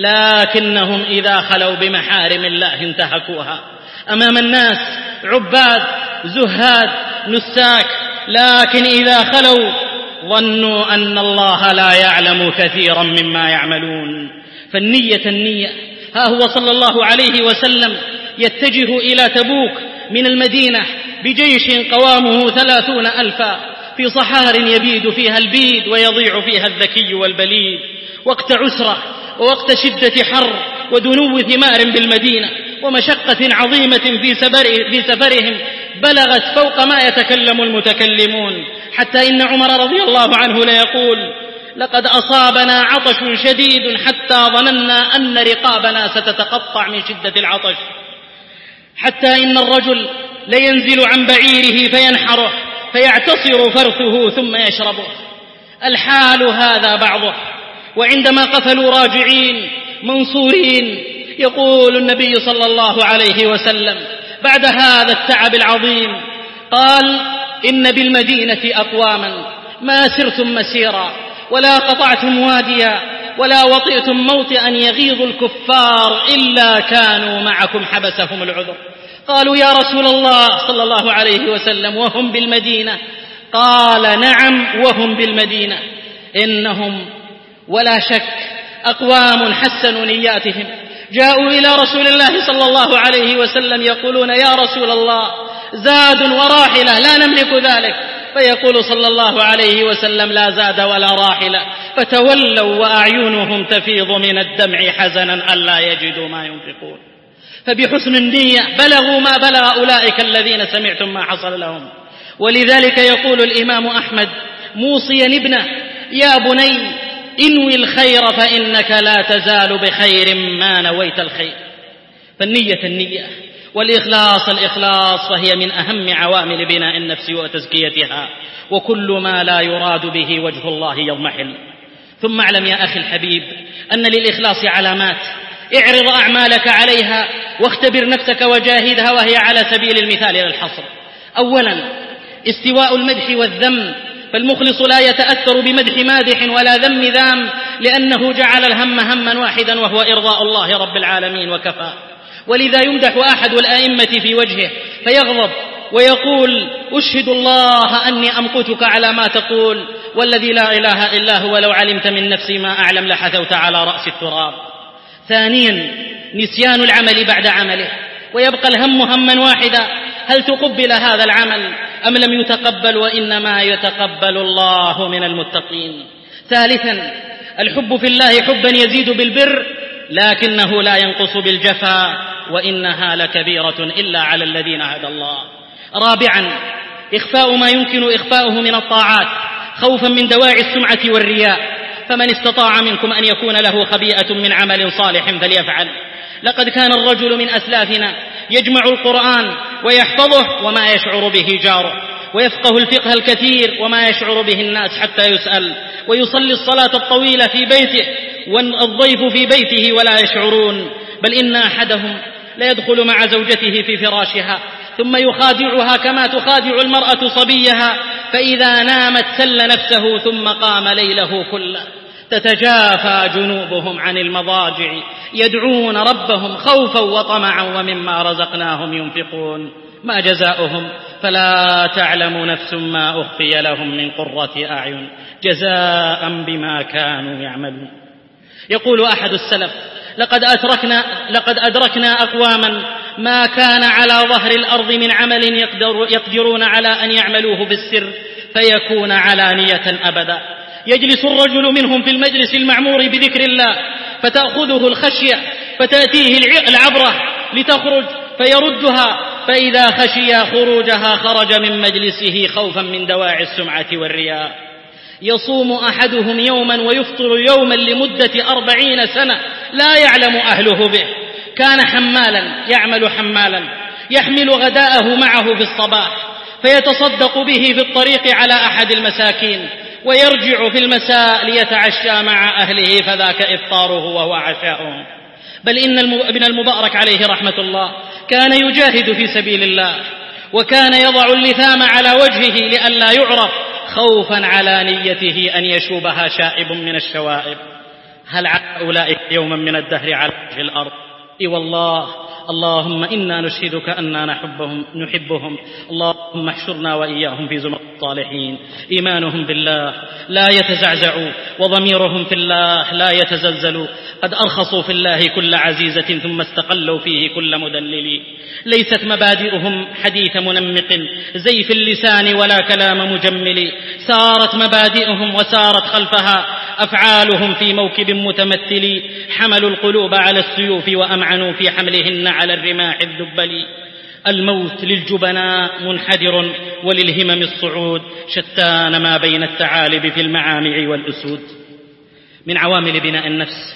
A: لكنهم إذا خلوا بمحارم الله انتهكوها. أمام الناس عباد زهاد نساك، لكن إذا خلوا ظنوا أن الله لا يعلم كثيرا مما يعملون. فالنية النية. ها هو صلى الله عليه وسلم يتجه إلى تبوك من المدينة بجيش قوامه ثلاثون ألفا في صحار يبيد فيها البيد ويضيع فيها الذكي والبليد، وقت عسرة ووقت شدة حر ودنو ثمار بالمدينة ومشقة عظيمة في سفرهم بلغت فوق ما يتكلم المتكلمون، حتى إن عمر رضي الله عنه ليقول: لقد أصابنا عطش شديد حتى ظننا أن رقابنا ستتقطع من شدة العطش، حتى إن الرجل لينزل عن بعيره فينحره فيعتصر فرثه ثم يشربه. الحال هذا بعضه. وعندما قفلوا راجعين منصورين يقول النبي صلى الله عليه وسلم بعد هذا التعب العظيم قال: إن بالمدينة أقواما ما سرتم مسيرا ولا قطعتم واديا ولا وطئتم موطئا يغيظ الكفار إلا كانوا معكم حبسهم العذر. قالوا: يا رسول الله صلى الله عليه وسلم وهم بالمدينة؟ قال: نعم وهم بالمدينة. إنهم ولا شك أقوام حسنوا نياتهم، جاءوا إلى رسول الله صلى الله عليه وسلم يقولون: يا رسول الله زاد وراحلة لا نملك ذلك، فيقول صلى الله عليه وسلم: لا زاد ولا راحلة. فتولوا وأعينهم تفيض من الدمع حزنا ألا يجدوا ما ينفقون. فبحسن النية بلغوا ما بلغ أولئك الذين سمعتم ما حصل لهم. ولذلك يقول الإمام أحمد موصيا ابنه: يا بني انوي الخير فإنك لا تزال بخير ما نويت الخير. فالنية النية، والإخلاص الإخلاص، وهي من أهم عوامل بناء النفس وتزكيتها، وكل ما لا يراد به وجه الله يضمحل. ثم اعلم يا أخي الحبيب أن للإخلاص علامات، اعرض أعمالك عليها واختبر نفسك وجاهدها، وهي على سبيل المثال للحصر. أولا استواء المدح والذم، فالمخلص لا يتأثر بمدح مادح ولا ذم ذام، لأنه جعل الهم هما واحدا وهو إرضاء الله رب العالمين وكفى. ولذا يمدح أحد الأئمة في وجهه فيغضب ويقول: أشهد الله أني أمقتك على ما تقول، والذي لا إله إلا هو لو علمت من نفسي ما أعلم لحثوت على رأس التراب. ثانيا، نسيان العمل بعد عمله، ويبقى الهم هما واحدا: هل تقبل هذا العمل أم لم يتقبل؟ وإنما يتقبل الله من المتقين. ثالثا، الحب في الله حبا يزيد بالبر لكنه لا ينقص بالجفا، وإنها لكبيرة إلا على الذين هدى الله. رابعا، إخفاء ما يمكن إخفاؤه من الطاعات خوفا من دواعي السمعة والرياء، فمن استطاع منكم أن يكون له خبيئة من عمل صالح فليفعل. لقد كان الرجل من أسلافنا يجمع القرآن ويحفظه وما يشعر به جاره، ويفقه الفقه الكثير وما يشعر به الناس حتى يسأل، ويصلي الصلاة الطويلة في بيته والضيف في بيته ولا يشعرون، بل إن أحدهم لا يدخل مع زوجته في فراشها ثم يخادعها كما تخادع المرأة صبيها، فإذا نامت سل نفسه ثم قام ليله كله. تتجافى جنوبهم عن المضاجع يدعون ربهم خوفا وطمعا ومما رزقناهم ينفقون. ما جزاؤهم؟ فلا تعلم نفس ما أخفي لهم من قرة أعين جزاء بما كانوا يعملون. يقول أحد السلف: لقد أدركنا, لقد أدركنا أقواما ما كان على ظهر الأرض من عمل يقدر يقدرون على أن يعملوه بالسر فيكون علانية أبدا. يجلس الرجل منهم في المجلس المعمور بذكر الله فتأخذه الخشية فتأتيه العبرة لتخرج فيردها، فإذا خشي خروجها خرج من مجلسه خوفا من دواعي السمعة والرياء. يصوم أحدهم يوما ويفطر يوما لمدة أربعين سنة لا يعلم أهله به. كان حمالا يعمل حمالا يحمل غداءه معه في الصباح فيتصدق به في الطريق على أحد المساكين، ويرجع في المساء ليتعشى مع أهله فذاك إفطاره وهو عشاؤهم. بل إن ابن المبارك عليه رحمة الله كان يجاهد في سبيل الله، وكان يضع اللثام على وجهه لئلا يعرف خوفا على نيته أن يشوبها شائب من الشوائب. هل على أولئك يوما من الدهر على وجه الأرض؟ إي والله. اللهم إنا نشهدك أننا نحبهم, نحبهم اللهم احشرنا وإياهم في زمرة الصالحين. إيمانهم بالله لا يتزعزع وضميرهم في الله لا يتزلزل. قد أرخصوا في الله كل عزيزة ثم استقلوا فيه كل مدلل. ليست مبادئهم حديث منمق زيف اللسان ولا كلام مجمل، سارت مبادئهم وسارت خلفها أفعالهم في موكب متمثل. حملوا القلوب على السيوف وأمعنوا في حملهن على الرماح الذبل. الموت للجبناء منحدر وللهمم الصعود، شتان ما بين الثعالب في المعامع والأسود. من عوامل بناء النفس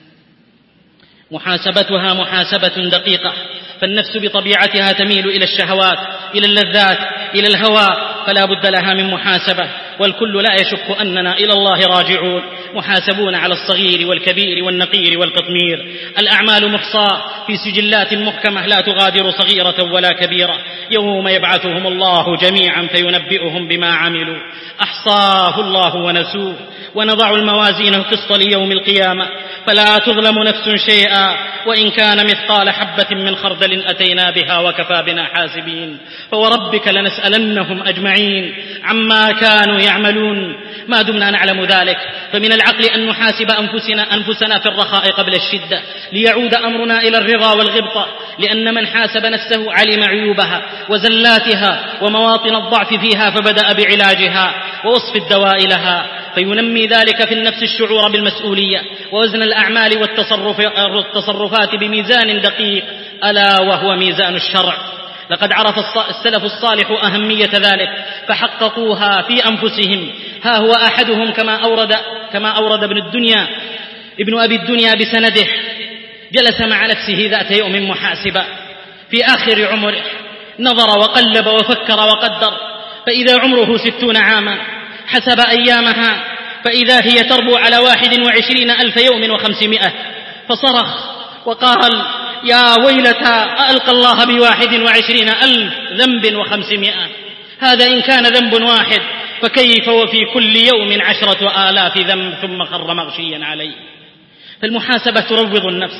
A: محاسبتها محاسبة دقيقة، فالنفس بطبيعتها تميل إلى الشهوات، إلى اللذات، إلى الهوى، فلا بد لها من محاسبة. والكل لا يشك أننا إلى الله راجعون، محاسبون على الصغير والكبير والنقير والقطمير. الأعمال محصاة في سجلات محكمة لا تغادر صغيرة ولا كبيرة. يوم يبعثهم الله جميعا فينبئهم بما عملوا، أحصاه الله ونسوه. ونضع الموازين القسط ليوم القيامة فلا تظلم نفس شيئا وإن كان مثقال حبة من خردل أتينا بها وكفى بنا حاسبين. فوربك لنسألنهم أجمعين عما كانوا يعملون. ما دمنا نعلم ذلك فمن العقل أن نحاسب أنفسنا, أنفسنا في الرخاء قبل الشدة ليعود أمرنا إلى الرضا والغبطة، لأن من حاسب نفسه علم عيوبها وزلاتها ومواطن الضعف فيها فبدأ بعلاجها ووصف الدواء لها، فينمي ذلك في النفس الشعور بالمسؤولية ووزن الأعمال والتصرفات بميزان دقيق ألا وهو ميزان الشرع. لقد عرف السلف الصالح أهمية ذلك فحققوها في أنفسهم. ها هو أحدهم كما أورد, كما أورد ابن الدنيا ابن أبي الدنيا بسنده: جلس مع نفسه ذات يوم محاسبا في آخر عمره، نظر وقلب وفكر وقدر، فإذا عمره ستون عاما، حسب أيامها فإذا هي تربو على واحد وعشرين ألف يوم وخمسمائة، فصرخ وقال: يا ويلتى ألقى الله بواحد وعشرين ألف ذنب وخمسمائة. هذا إن كان ذنب واحد فكيف وفي كل يوم عشرة آلاف ذنب. ثم خر مغشيا عليه. فالمحاسبة تروض النفس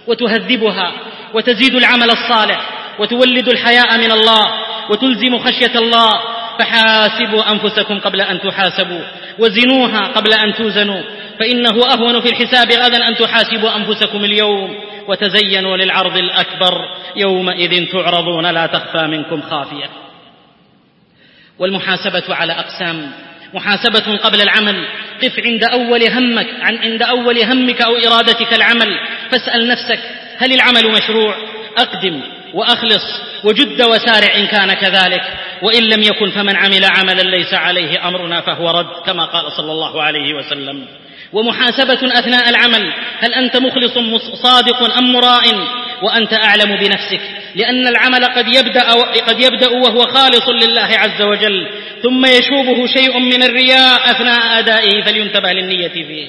A: وتهذبها وتزيد العمل الصالح وتولد الحياء من الله وتلزم خشية الله. فحاسبوا أنفسكم قبل أن تحاسبوا وزنوها قبل أن توزنوا، فإنه أهون في الحساب غدا أن تحاسبوا أنفسكم اليوم وتزينوا للعرض الأكبر يومئذ تعرضون لا تخفى منكم خافية. والمحاسبة على أقسام: محاسبة قبل العمل، قف عند أول همك عن عند أول همك أو إرادتك العمل، فاسأل نفسك: هل العمل مشروع؟ أقدم وأخلص وجد وسارع إن كان كذلك، وإن لم يكن فمن عمل عملا ليس عليه أمرنا فهو رد، كما قال صلى الله عليه وسلم. ومحاسبة أثناء العمل: هل أنت مخلص صادق أم مراء؟ وأنت أعلم بنفسك، لأن العمل قد يبدأ, قد يبدأ وهو خالص لله عز وجل، ثم يشوبه شيء من الرياء أثناء أدائه، فلينتبه للنية فيه.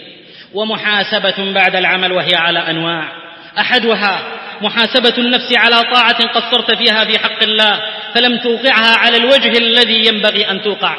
A: ومحاسبة بعد العمل وهي على أنواع: أحدها محاسبة النفس على طاعة قصرت فيها في حق الله فلم توقعها على الوجه الذي ينبغي أن توقع.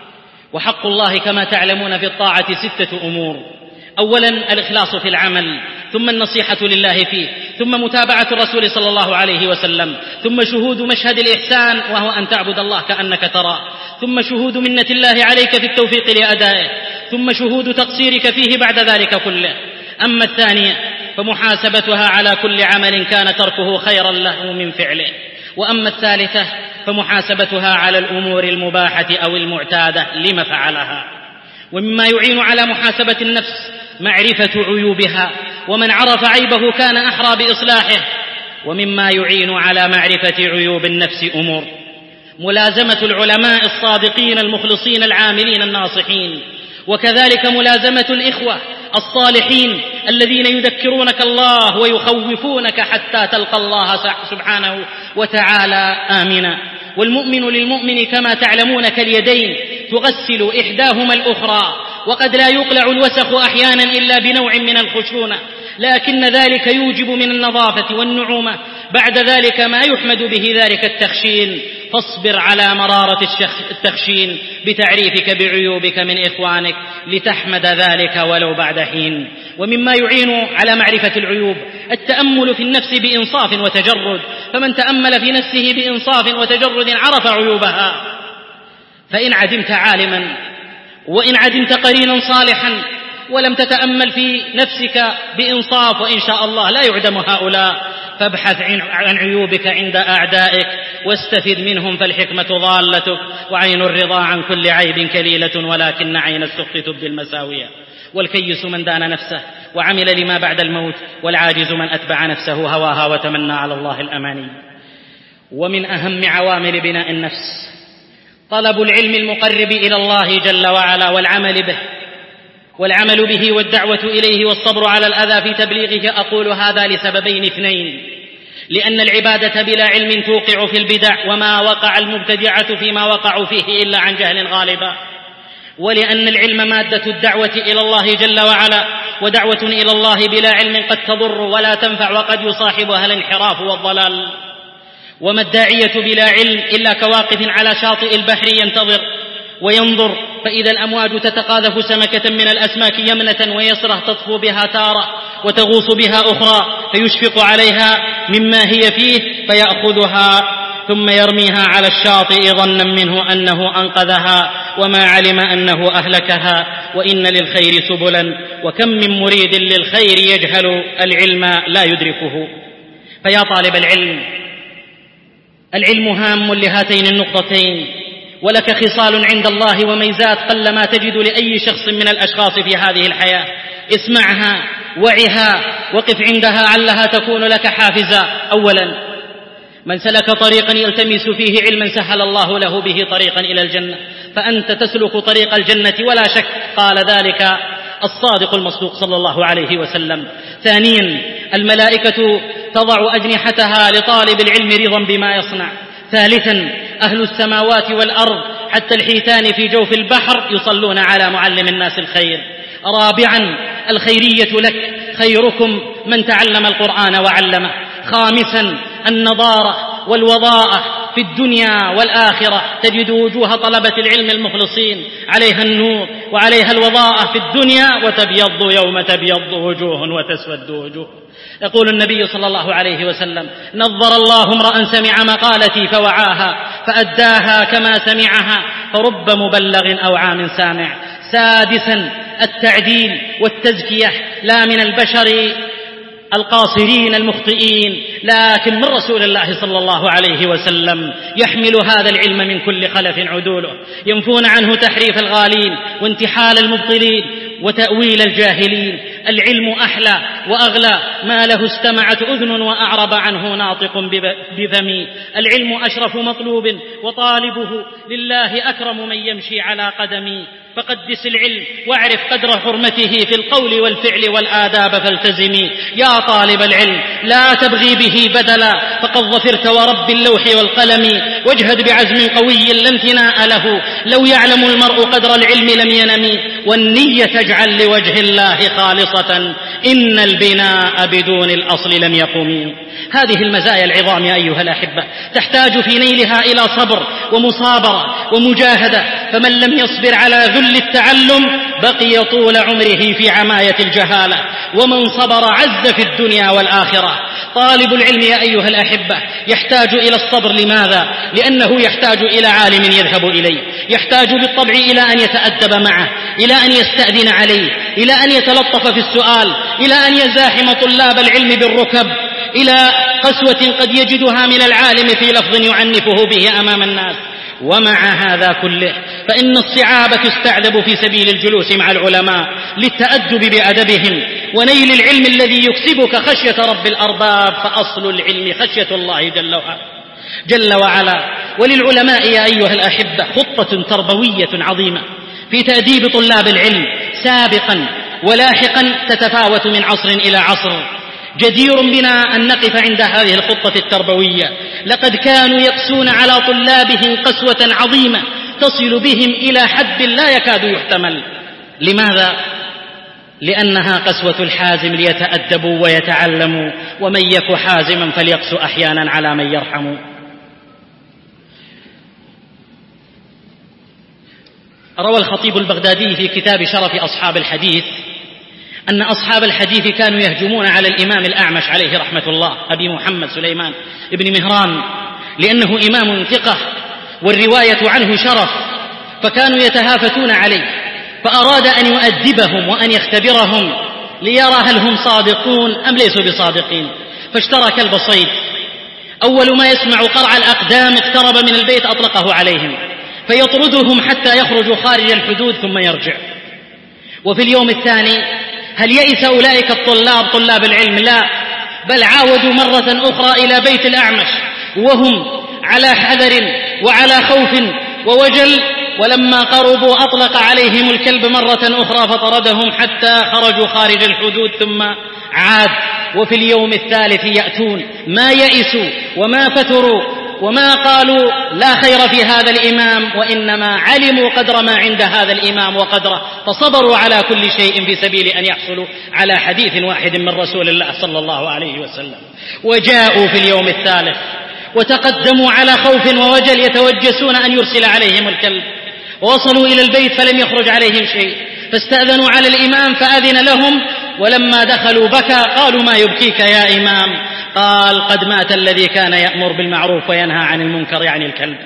A: وحق الله كما تعلمون في الطاعة ستة أمور: أولا الإخلاص في العمل، ثم النصيحة لله فيه، ثم متابعة الرسول صلى الله عليه وسلم، ثم شهود مشهد الإحسان وهو أن تعبد الله كأنك تراه، ثم شهود منة الله عليك في التوفيق لأدائه، ثم شهود تقصيرك فيه بعد ذلك كله. أما الثانية فمحاسبتها على كل عمل كان تركه خيرا له من فعله. وأما الثالثة فمحاسبتها على الأمور المباحة أو المعتادة لما فعلها. ومما يعين على محاسبة النفس معرفة عيوبها، ومن عرف عيبه كان أحرى بإصلاحه. ومما يعين على معرفة عيوب النفس أمور: ملازمة العلماء الصادقين المخلصين العاملين الناصحين، وكذلك ملازمة الإخوة الصالحين الذين يذكرونك الله ويخوفونك حتى تلقى الله سبحانه وتعالى آمنا. والمؤمن للمؤمن كما تعلمون كاليدين تغسل إحداهما الأخرى، وقد لا يقلع الوسخ أحيانا إلا بنوع من الخشونة، لكن ذلك يوجب من النظافة والنعومة بعد ذلك ما يحمد به ذلك التخشين. فاصبر على مرارة التخشين بتعريفك بعيوبك من إخوانك لتحمد ذلك ولو بعد حين. ومما يعين على معرفة العيوب التأمل في النفس بإنصاف وتجرد، فمن تأمل في نفسه بإنصاف وتجرد عرف عيوبها. فإن عدمت عالما وإن عدمت قرينا صالحا ولم تتأمل في نفسك بإنصاف، وإن شاء الله لا يعدم هؤلاء، فابحث عن عيوبك عند أعدائك واستفد منهم، فالحكمة ضالتك، وعين الرضا عن كل عيب كليلة، ولكن عين السخط تبدي المساوية. والكيس من دان نفسه وعمل لما بعد الموت، والعاجز من أتبع نفسه هواها وتمنى على الله الأماني. ومن أهم عوامل بناء النفس طلب العلم المقرب إلى الله جل وعلا والعمل به والعمل به والدعوة إليه والصبر على الأذى في تبليغه. أقول هذا لسببين اثنين: لأن العبادة بلا علم توقع في البدع، وما وقع المبتدعة فيما وقعوا فيه إلا عن جهل غالبا. ولأن العلم مادة الدعوة إلى الله جل وعلا، ودعوة إلى الله بلا علم قد تضر ولا تنفع، وقد يصاحبها الانحراف والضلال. وما الداعية بلا علم إلا كواقف على شاطئ البحر ينتظر وينظر، فإذا الأمواج تتقاذف سمكة من الأسماك يمنة ويسرة تطفو بها تارة وتغوص بها أخرى، فيشفق عليها مما هي فيه فيأخذها ثم يرميها على الشاطئ ظنا منه أنه أنقذها، وما علم أنه أهلكها. وإن للخير سبلا، وكم من مريد للخير يجهل العلم لا يدركه. فيا طالب العلم، العلم هام لهاتين النقطتين، ولك خصال عند الله وميزات قلما تجد لأي شخص من الأشخاص في هذه الحياة. اسمعها وعها وقف عندها علها تكون لك حافزا. أولا، من سلك طريقا يلتمس فيه علما سهل الله له به طريقا إلى الجنة، فأنت تسلك طريق الجنة ولا شك، قال ذلك الصادق المصدوق صلى الله عليه وسلم. ثانيا، الملائكة تضع أجنحتها لطالب العلم رضا بما يصنع. ثالثا، أهل السماوات والأرض حتى الحيتان في جوف البحر يصلون على معلم الناس الخير. رابعا، الخيرية لك، خيركم من تعلم القرآن وعلمه. خامسا، النضارة والوضاءة في الدنيا والآخرة تجد وجوه طلبة العلم المخلصين عليها النور وعليها الوضاءة في الدنيا، وتبيض يوم تبيض وجوه وتسود وجوه. يقول النبي صلى الله عليه وسلم: نظر الله امرأ سمع مقالتي فوعاها فأداها كما سمعها، فرب مبلغ أو عام سامع. سادسا التعديل والتزكية، لا من البشر القاصرين المخطئين، لكن من رسول الله صلى الله عليه وسلم، يحمل هذا العلم من كل خلف عدوله، ينفون عنه تحريف الغالين وانتحال المبطلين وتأويل الجاهلين. العلم أحلى وأغلى ما له استمعت أذن وأعرب عنه ناطق بفمي. العلم أشرف مطلوب وطالبه لله أكرم من يمشي على قدمي. فقدس العلم واعرف قدر حرمته في القول والفعل والآداب فالتزمي. يا طالب العلم لا تبغي به بدلا، فقد ظفرت ورب اللوح والقلم. واجهد بعزم قوي لا انثناء له، لو يعلم المرء قدر العلم لم ينم. والنية اجعل لوجه الله خالصة، إن البناء بدون الأصل لم يقم. هذه المزايا العظام يا أيها الأحبة تحتاج في نيلها إلى صبر ومصابرة ومجاهدة، فمن لم يصبر على ذل التعلم بقي طول عمره في عماية الجهالة، ومن صبر عز في الدنيا والآخرة. طالب العلم يا أيها الأحبة يحتاج إلى الصبر. لماذا؟ لأنه يحتاج إلى عالم يذهب إليه، يحتاج بالطبع إلى أن يتأدب معه، إلى أن يستأذن عليه، إلى أن يتلطف في السؤال، إلى أن يزاحم طلاب العلم بالركب، إلى قسوة قد يجدها من العالم في لفظ يعنفه به أمام الناس. ومع هذا كله فإن الصعاب تستعذب في سبيل الجلوس مع العلماء للتأدب بأدبهم ونيل العلم الذي يكسبك خشية رب الأرباب. فأصل العلم خشية الله جل وعلا, جل وعلا. وللعلماء يا أيها الأحبة خطة تربوية عظيمة في تأديب طلاب العلم سابقا ولاحقا تتفاوت من عصر إلى عصر. جدير بنا أن نقف عند هذه الخطة التربوية. لقد كانوا يقسون على طلابهم قسوة عظيمة تصل بهم إلى حد لا يكاد يحتمل. لماذا؟ لأنها قسوة الحازم ليتأدبوا ويتعلموا، ومن يك حازما فليقس أحيانا على من يرحم. روى الخطيب البغدادي في كتاب شرف أصحاب الحديث أن أصحاب الحديث كانوا يهجمون على الإمام الأعمش عليه رحمة الله أبي محمد سليمان ابن مهران، لأنه إمام ثقة والرواية عنه شرف، فكانوا يتهافتون عليه، فأراد أن يؤدبهم وأن يختبرهم ليرى هل هم صادقون أم ليسوا بصادقين. فاشترى كلب صيد، أول ما يسمع قرع الأقدام اقترب من البيت أطلقه عليهم فيطردهم حتى يخرجوا خارج الحدود ثم يرجع. وفي اليوم الثاني هل يئس أولئك الطلاب طلاب العلم؟ لا، بل عاودوا مرة أخرى إلى بيت الأعمش وهم على حذر وعلى خوف ووجل، ولما قربوا أطلق عليهم الكلب مرة أخرى فطردهم حتى خرجوا خارج الحدود ثم عاد. وفي اليوم الثالث يأتون ما يئسوا وما فتروا وما قالوا لا خير في هذا الإمام، وإنما علموا قدر ما عند هذا الإمام وقدره، فصبروا على كل شيء في سبيل أن يحصلوا على حديث واحد من رسول الله صلى الله عليه وسلم. وجاءوا في اليوم الثالث وتقدموا على خوف ووجل يتوجسون أن يرسل عليهم الكلب، ووصلوا إلى البيت فلم يخرج عليهم شيء، فاستأذنوا على الإمام فأذن لهم، ولما دخلوا بكى. قالوا ما يبكيك يا إمام؟ قال قد مات الذي كان يأمر بالمعروف وينهى عن المنكر، يعني الكلب.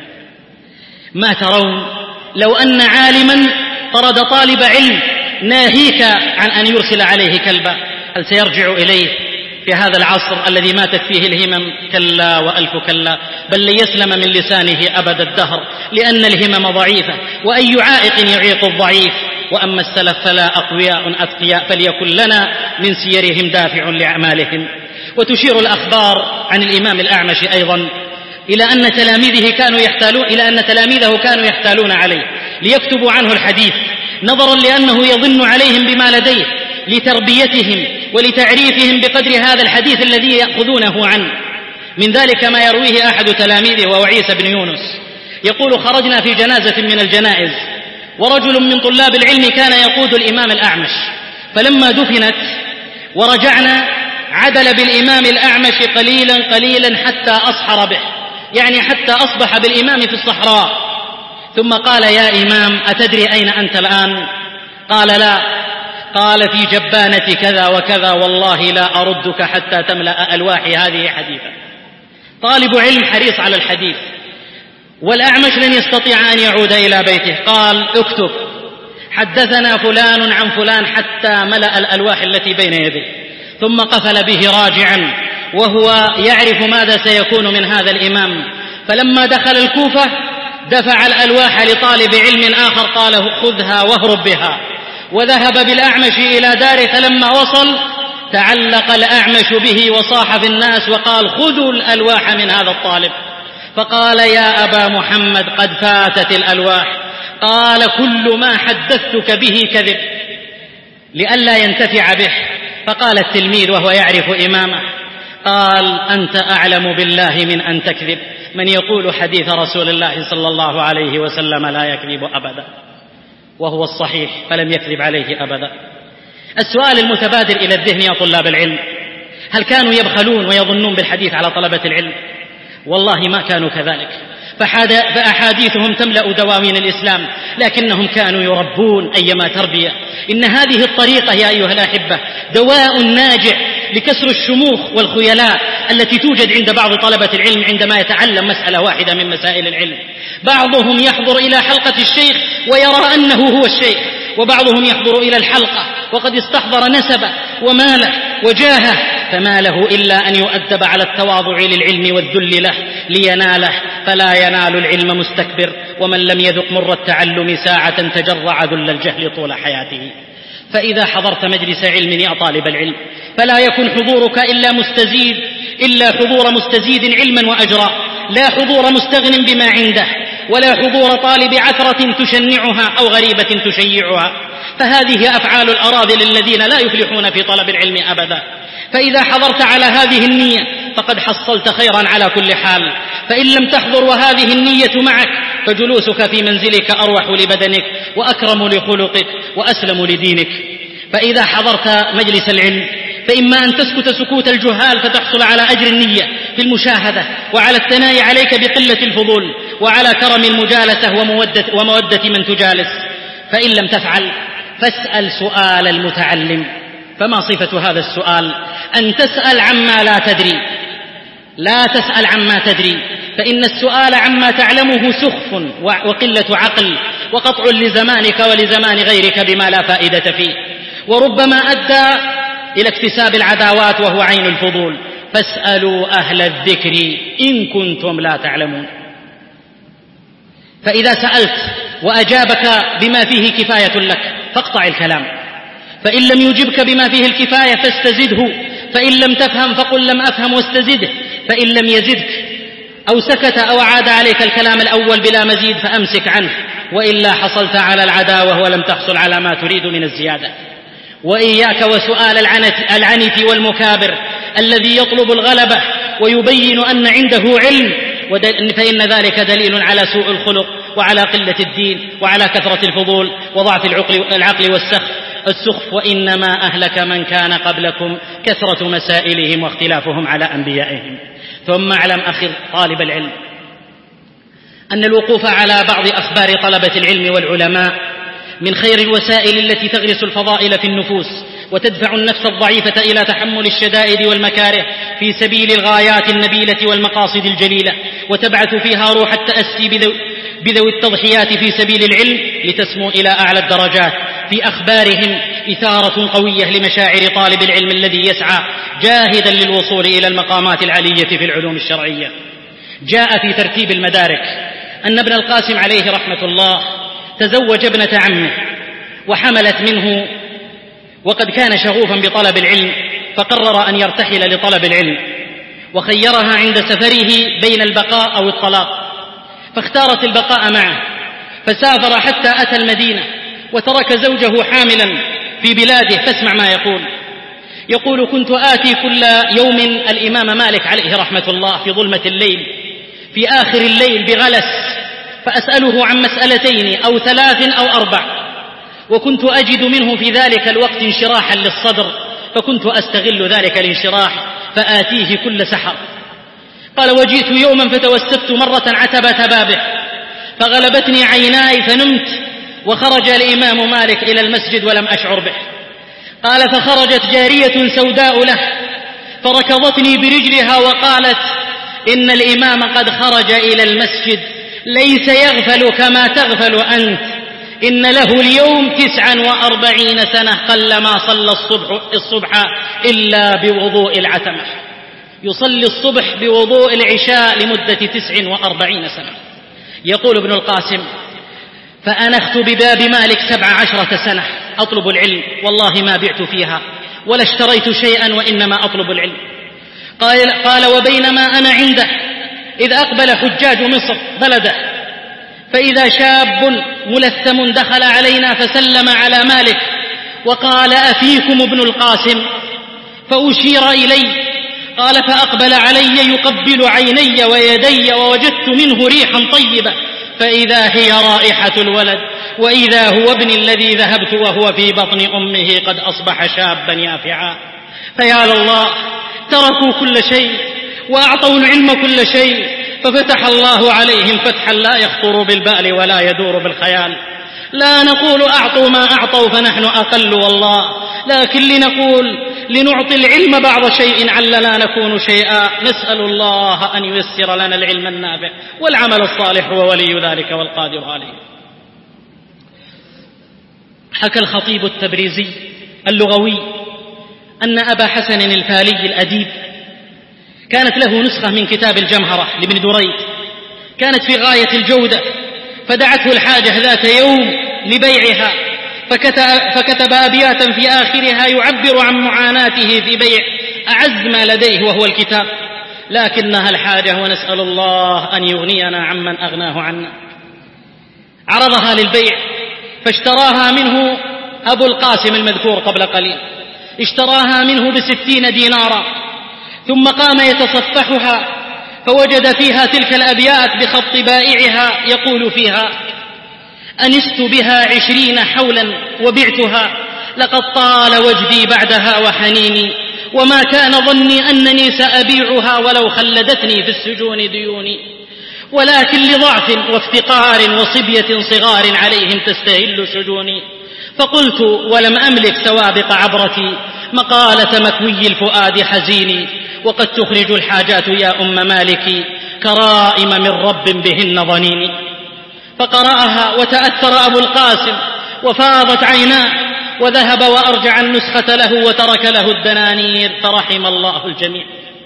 A: ما ترون لو أن عالما طرد طالب علم ناهيك عن أن يرسل عليه كلبا، هل سيرجع إليه في هذا العصر الذي ماتت فيه الهمم؟ كلا وألف كلا، بل لن يسلم من لسانه أبد الدهر، لأن الهمم ضعيفة، وأي عائق يعيق الضعيف. وأما السلف فلا أقوياء أتقياء، فليكن لنا من سيرهم دافع لأعمالهم. وتشير الأخبار عن الإمام الأعمش أيضا إلى أن تلاميذه كانوا يحتالون إلى أن تلاميذه كانوا يحتالون عليه ليكتبوا عنه الحديث، نظرا لأنه يظن عليهم بما لديه لتربيتهم ولتعريفهم بقدر هذا الحديث الذي يأخذونه عنه. من ذلك ما يرويه أحد تلاميذه وهو عيسى بن يونس، يقول خرجنا في جنازة من الجنائز ورجل من طلاب العلم كان يقود الإمام الأعمش، فلما دفنت ورجعنا عدل بالإمام الأعمش قليلا قليلا حتى أصحر به، يعني حتى أصبح بالإمام في الصحراء. ثم قال: يا إمام، أتدري أين أنت الآن؟ قال: لا. قال: في جبانة كذا وكذا، والله لا أردك حتى تملأ ألواحي هذه حديثا. طالب علم حريص على الحديث، والأعمش لن يستطيع أن يعود إلى بيته. قال: اكتب: حدثنا فلان عن فلان، حتى ملأ الألواح التي بين يديه، ثم قفل به راجعا وهو يعرف ماذا سيكون من هذا الإمام. فلما دخل الكوفة دفع الألواح لطالب علم آخر، قال: خذها واهرب بها. وذهب بالأعمش إلى داره، فلما وصل تعلق الأعمش به وصاح في الناس وقال: خذوا الألواح من هذا الطالب. فقال: يا أبا محمد، قد فاتت الألواح. قال: كل ما حدثتك به كذب، لئلا ينتفع به. فقال التلميذ وهو يعرف إمامه: قال: أنت أعلم بالله من أن تكذب، من يقول حديث رسول الله صلى الله عليه وسلم لا يكذب أبدا، وهو الصحيح، فلم يكذب عليه أبدا. السؤال المتبادر إلى الذهن يا طلاب العلم: هل كانوا يبخلون ويظنون بالحديث على طلبة العلم؟ والله ما كانوا كذلك، فأحاديثهم تملأ دواوين الإسلام، لكنهم كانوا يربون أيما تربية. إن هذه الطريقة يا أيها الأحبة دواء ناجع لكسر الشموخ والخيلاء التي توجد عند بعض طلبة العلم عندما يتعلم مسألة واحدة من مسائل العلم. بعضهم يحضر إلى حلقة الشيخ ويرى أنه هو الشيخ، وبعضهم يحضر إلى الحلقة وقد استحضر نسبه وماله وجاهه، فما له إلا أن يؤدب على التواضع للعلم والذل له ليناله، فلا ينال العلم مستكبر، ومن لم يذق مر التعلم ساعة تجرع ذل الجهل طول حياته. فإذا حضرت مجلس علم يا طالب العلم فلا يكن حضورك إلا مستزيد إلا حضور مستزيد علما وأجرا، لا حضور مستغن بما عنده، ولا حضور طالب عثرة تشنعها أو غريبة تشيعها. فهذه أفعال الأراذل الذين لا يفلحون في طلب العلم أبدا. فإذا حضرت على هذه النية فقد حصلت خيرا على كل حال، فإن لم تحضر وهذه النية معك فجلوسك في منزلك أروح لبدنك وأكرم لخلقك وأسلم لدينك. فإذا حضرت مجلس العلم فإما أن تسكت سكوت الجهال فتحصل على أجر النية في المشاهدة، وعلى الثناء عليك بقلة الفضول، وعلى كرم المجالسة ومودة, ومودة من تجالس. فإن لم تفعل فاسأل سؤال المتعلم. فما صفة هذا السؤال؟ أن تسأل عما لا تدري، لا تسأل عما تدري، فإن السؤال عما تعلمه سخف وقلة عقل وقطع لزمانك ولزمان غيرك بما لا فائدة فيه، وربما أدى إلى اكتساب العداوات وهو عين الفضول. فاسألوا أهل الذكر إن كنتم لا تعلمون. فإذا سألت وأجابك بما فيه كفاية لك فاقطع الكلام، فإن لم يجبك بما فيه الكفاية فاستزده، فإن لم تفهم فقل لم أفهم واستزده، فإن لم يزدك أو سكت أو عاد عليك الكلام الأول بلا مزيد فأمسك عنه، وإلا حصلت على العداوة ولم تحصل على ما تريد من الزيادة. وإياك وسؤال العنت والمكابر الذي يطلب الغلبة ويبين أن عنده علم، فإن ذلك دليل على سوء الخلق وعلى قلة الدين وعلى كثرة الفضول وضعف العقل والسخف السخف وإنما أهلك من كان قبلكم كثرة مسائلهم واختلافهم على أنبيائهم. ثم اعلم أخي طالب العلم أن الوقوف على بعض أخبار طلبة العلم والعلماء من خير الوسائل التي تغرس الفضائل في النفوس وتدفع النفس الضعيفة إلى تحمل الشدائد والمكاره في سبيل الغايات النبيلة والمقاصد الجليلة، وتبعث فيها روح التأسي بذوي التضحيات في سبيل العلم لتسمو إلى أعلى الدرجات. في أخبارهم إثارة قوية لمشاعر طالب العلم الذي يسعى جاهدا للوصول إلى المقامات العلية في العلوم الشرعية. جاء في ترتيب المدارك أن ابن القاسم عليه رحمة الله تزوج ابنة عمه وحملت منه، وقد كان شغوفا بطلب العلم، فقرر أن يرتحل لطلب العلم، وخيرها عند سفره بين البقاء أو الطلاق، فاختارت البقاء معه، فسافر حتى أتى المدينة وترك زوجه حاملا في بلاده. فاسمع ما يقول. يقول: كنت آتي كل يوم الإمام مالك عليه رحمة الله في ظلمة الليل في آخر الليل بغلس، فأسأله عن مسألتين أو ثلاث أو أربع، وكنت أجد منه في ذلك الوقت انشراحا للصدر، فكنت أستغل ذلك الانشراح فآتيه كل سحر. قال: وجئت يوما فتوسدت مرة عتبة بابه فغلبتني عيناي فنمت، وخرج الإمام مالك إلى المسجد ولم أشعر به. قال: فخرجت جارية سوداء له فركضتني برجلها وقالت: إن الإمام قد خرج إلى المسجد، ليس يغفل كما تغفل أنت، إن له اليوم تسعا وأربعين سنة قلما صلى الصبح, الصبح إلا بوضوء العتمة، يصلي الصبح بوضوء العشاء لمدة تسع وأربعين سنة. يقول ابن القاسم: فأنخت بباب مالك سبع عشرة سنة أطلب العلم، والله ما بعت فيها ولا اشتريت شيئا، وإنما أطلب العلم. قال, قال وبينما أنا عنده إذ أقبل حجاج مصر بلده، فإذا شاب ملثم دخل علينا فسلم على مالك وقال: أفيكم ابن القاسم؟ فأشير إلي. قال: فأقبل علي يقبل عيني ويدي، ووجدت منه ريحا طيبة، فإذا هي رائحة الولد، وإذا هو ابني الذي ذهبت وهو في بطن أمه قد أصبح شابا يافعا. فيا لله، تركوا كل شيء وأعطوا العلم كل شيء، ففتح الله عليهم فتحا لا يخطر بالبال ولا يدور بالخيال. لا نقول أعطوا ما أعطوا فنحن أقل والله، لكن لنقول لنعطي العلم بعض شيء علنا نكون شيئا. نسأل الله أن ييسر لنا العلم النافع والعمل الصالح، هو ولي ذلك والقادر عليه. حكى الخطيب التبريزي اللغوي أن أبا حسن الفالي الأديب كانت له نسخة من كتاب الجمهرة لابن دريد، كانت في غاية الجودة، فدعته الحاجة ذات يوم لبيعها، فكتب أبياتا في آخرها يعبر عن معاناته في بيع أعز ما لديه وهو الكتاب، لكنها الحاجة، ونسأل الله أن يغنينا عمن أغناه عنا. عرضها للبيع فاشتراها منه أبو القاسم المذكور قبل قليل، اشتراها منه بستين دينارا، ثم قام يتصفحها فوجد فيها تلك الأبيات بخط بائعها يقول فيها: أنست بها عشرين حولا وبعتها، لقد طال وجدي بعدها وحنيني، وما كان ظني أنني سأبيعها ولو خلدتني في السجون ديوني، ولكن لضعف وافتقار وصبية صغار عليهم تستهل سجوني، فقلت ولم أملك سوابق عبرتي مقالة مكوي الفؤاد حزيني، وقد تخرج الحاجات يا أم مالك كرائم من رب بهن ظنيني. فقرأها وتأثر أبو القاسم وفاضت عيناه، وذهب وأرجع النسخة له وترك له الدنانير، فرحم الله الجميع.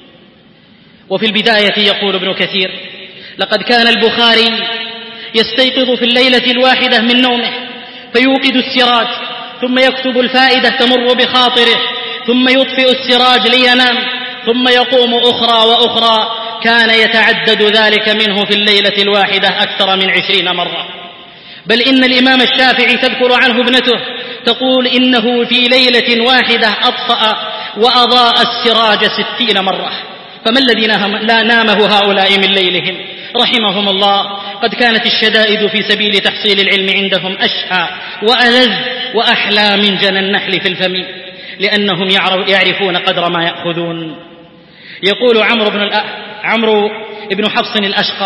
A: وفي البداية يقول ابن كثير: لقد كان البخاري يستيقظ في الليلة الواحدة من نومه فيوقد السراج، ثم يكتب الفائدة تمر بخاطره، ثم يطفئ السراج لينام، ثم يقوم أخرى وأخرى، كان يتعدد ذلك منه في الليلة الواحدة أكثر من عشرين مرة. بل إن الإمام الشافعي تذكر عنه ابنته تقول إنه في ليلة واحدة أطفأ وأضاء السراج ستين مرة. فما الذي لا نامه هؤلاء من ليلهم رحمهم الله؟ قد كانت الشدائد في سبيل تحصيل العلم عندهم أشهى وألذ وأحلى من جنى النحل في الفم، لأنهم يعرفون قدر ما يأخذون. يقول عمرو بن الأ... عمرو بن حفص الأشقر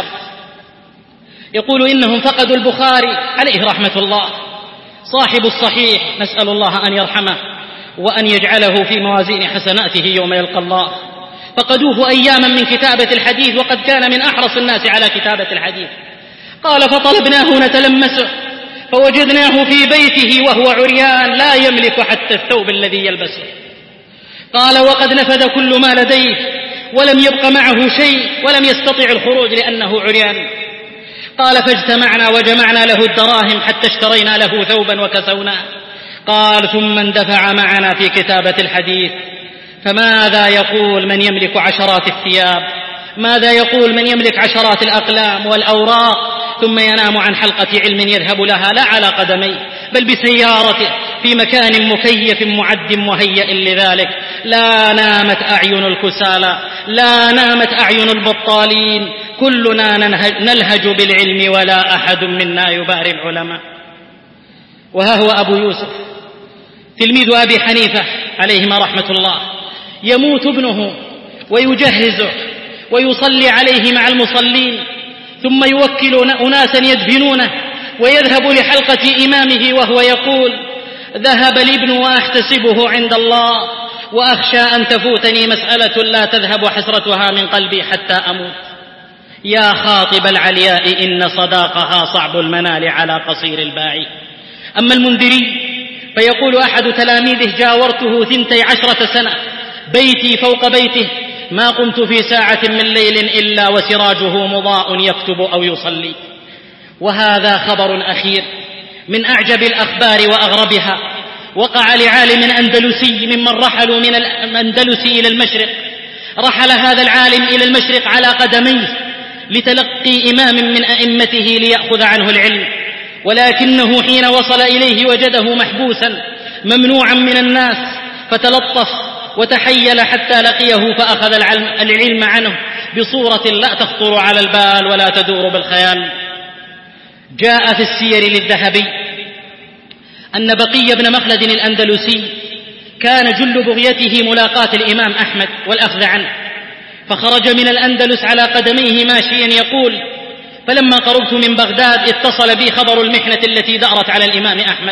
A: يقول: إنهم فقدوا البخاري عليه رحمة الله صاحب الصحيح، نسأل الله أن يرحمه وأن يجعله في موازين حسناته يوم يلقى الله. فقدوه أياما من كتابة الحديث، وقد كان من أحرص الناس على كتابة الحديث. قال: فطلبناه نتلمسه فوجدناه في بيته وهو عريان لا يملك حتى الثوب الذي يلبسه. قال: وقد نفد كل ما لديه ولم يبق معه شيء، ولم يستطع الخروج لأنه عريان. قال: فاجتمعنا وجمعنا له الدراهم حتى اشترينا له ثوبا وكسوناه. قال: ثم اندفع معنا في كتابة الحديث. فماذا يقول من يملك عشرات الثياب؟ ماذا يقول من يملك عشرات الأقلام والأوراق ثم ينام عن حلقة علم يذهب لها لا على قدميه بل بسيارته في مكان مكيف معد مهيئ لذلك؟ لا نامت أعين الكسالى، لا نامت أعين البطالين، كلنا نلهج بالعلم ولا أحد منا يباري العلماء. وها هو أبو يوسف تلميذ أبي حنيفة عليهما رحمة الله، يموت ابنه ويجهزه ويصلي عليه مع المصلين، ثم يوكل أناسا يدفنونه ويذهب لحلقة إمامه وهو يقول: ذهب الابن وأحتسبه عند الله، وأخشى أن تفوتني مسألة لا تذهب حسرتها من قلبي حتى أموت. يا خاطب العلياء إن صداقها صعب المنال على قصير الباعي. أما المنذري فيقول أحد تلاميذه: جاورته ثنتي عشرة سنة، بيتي فوق بيته، ما قمت في ساعة من ليل إلا وسراجه مضاء يكتب أو يصلي. وهذا خبر أخير من أعجب الأخبار وأغربها، وقع لعالم أندلسي ممن رحلوا من الأندلس إلى المشرق. رحل هذا العالم إلى المشرق على قدميه لتلقي إمام من أئمته ليأخذ عنه العلم، ولكنه حين وصل إليه وجده محبوسا ممنوعا من الناس، فتلطف وتحيل حتى لقيه فأخذ العلم عنه بصورة لا تخطر على البال ولا تدور بالخيال. جاء في السير للذهبي أن بقي بن مخلد الأندلسي كان جل بغيته ملاقاة الإمام أحمد والأخذ عنه، فخرج من الأندلس على قدميه ماشيا يقول: فلما قربت من بغداد اتصل بي خبر المحنة التي دارت على الإمام أحمد،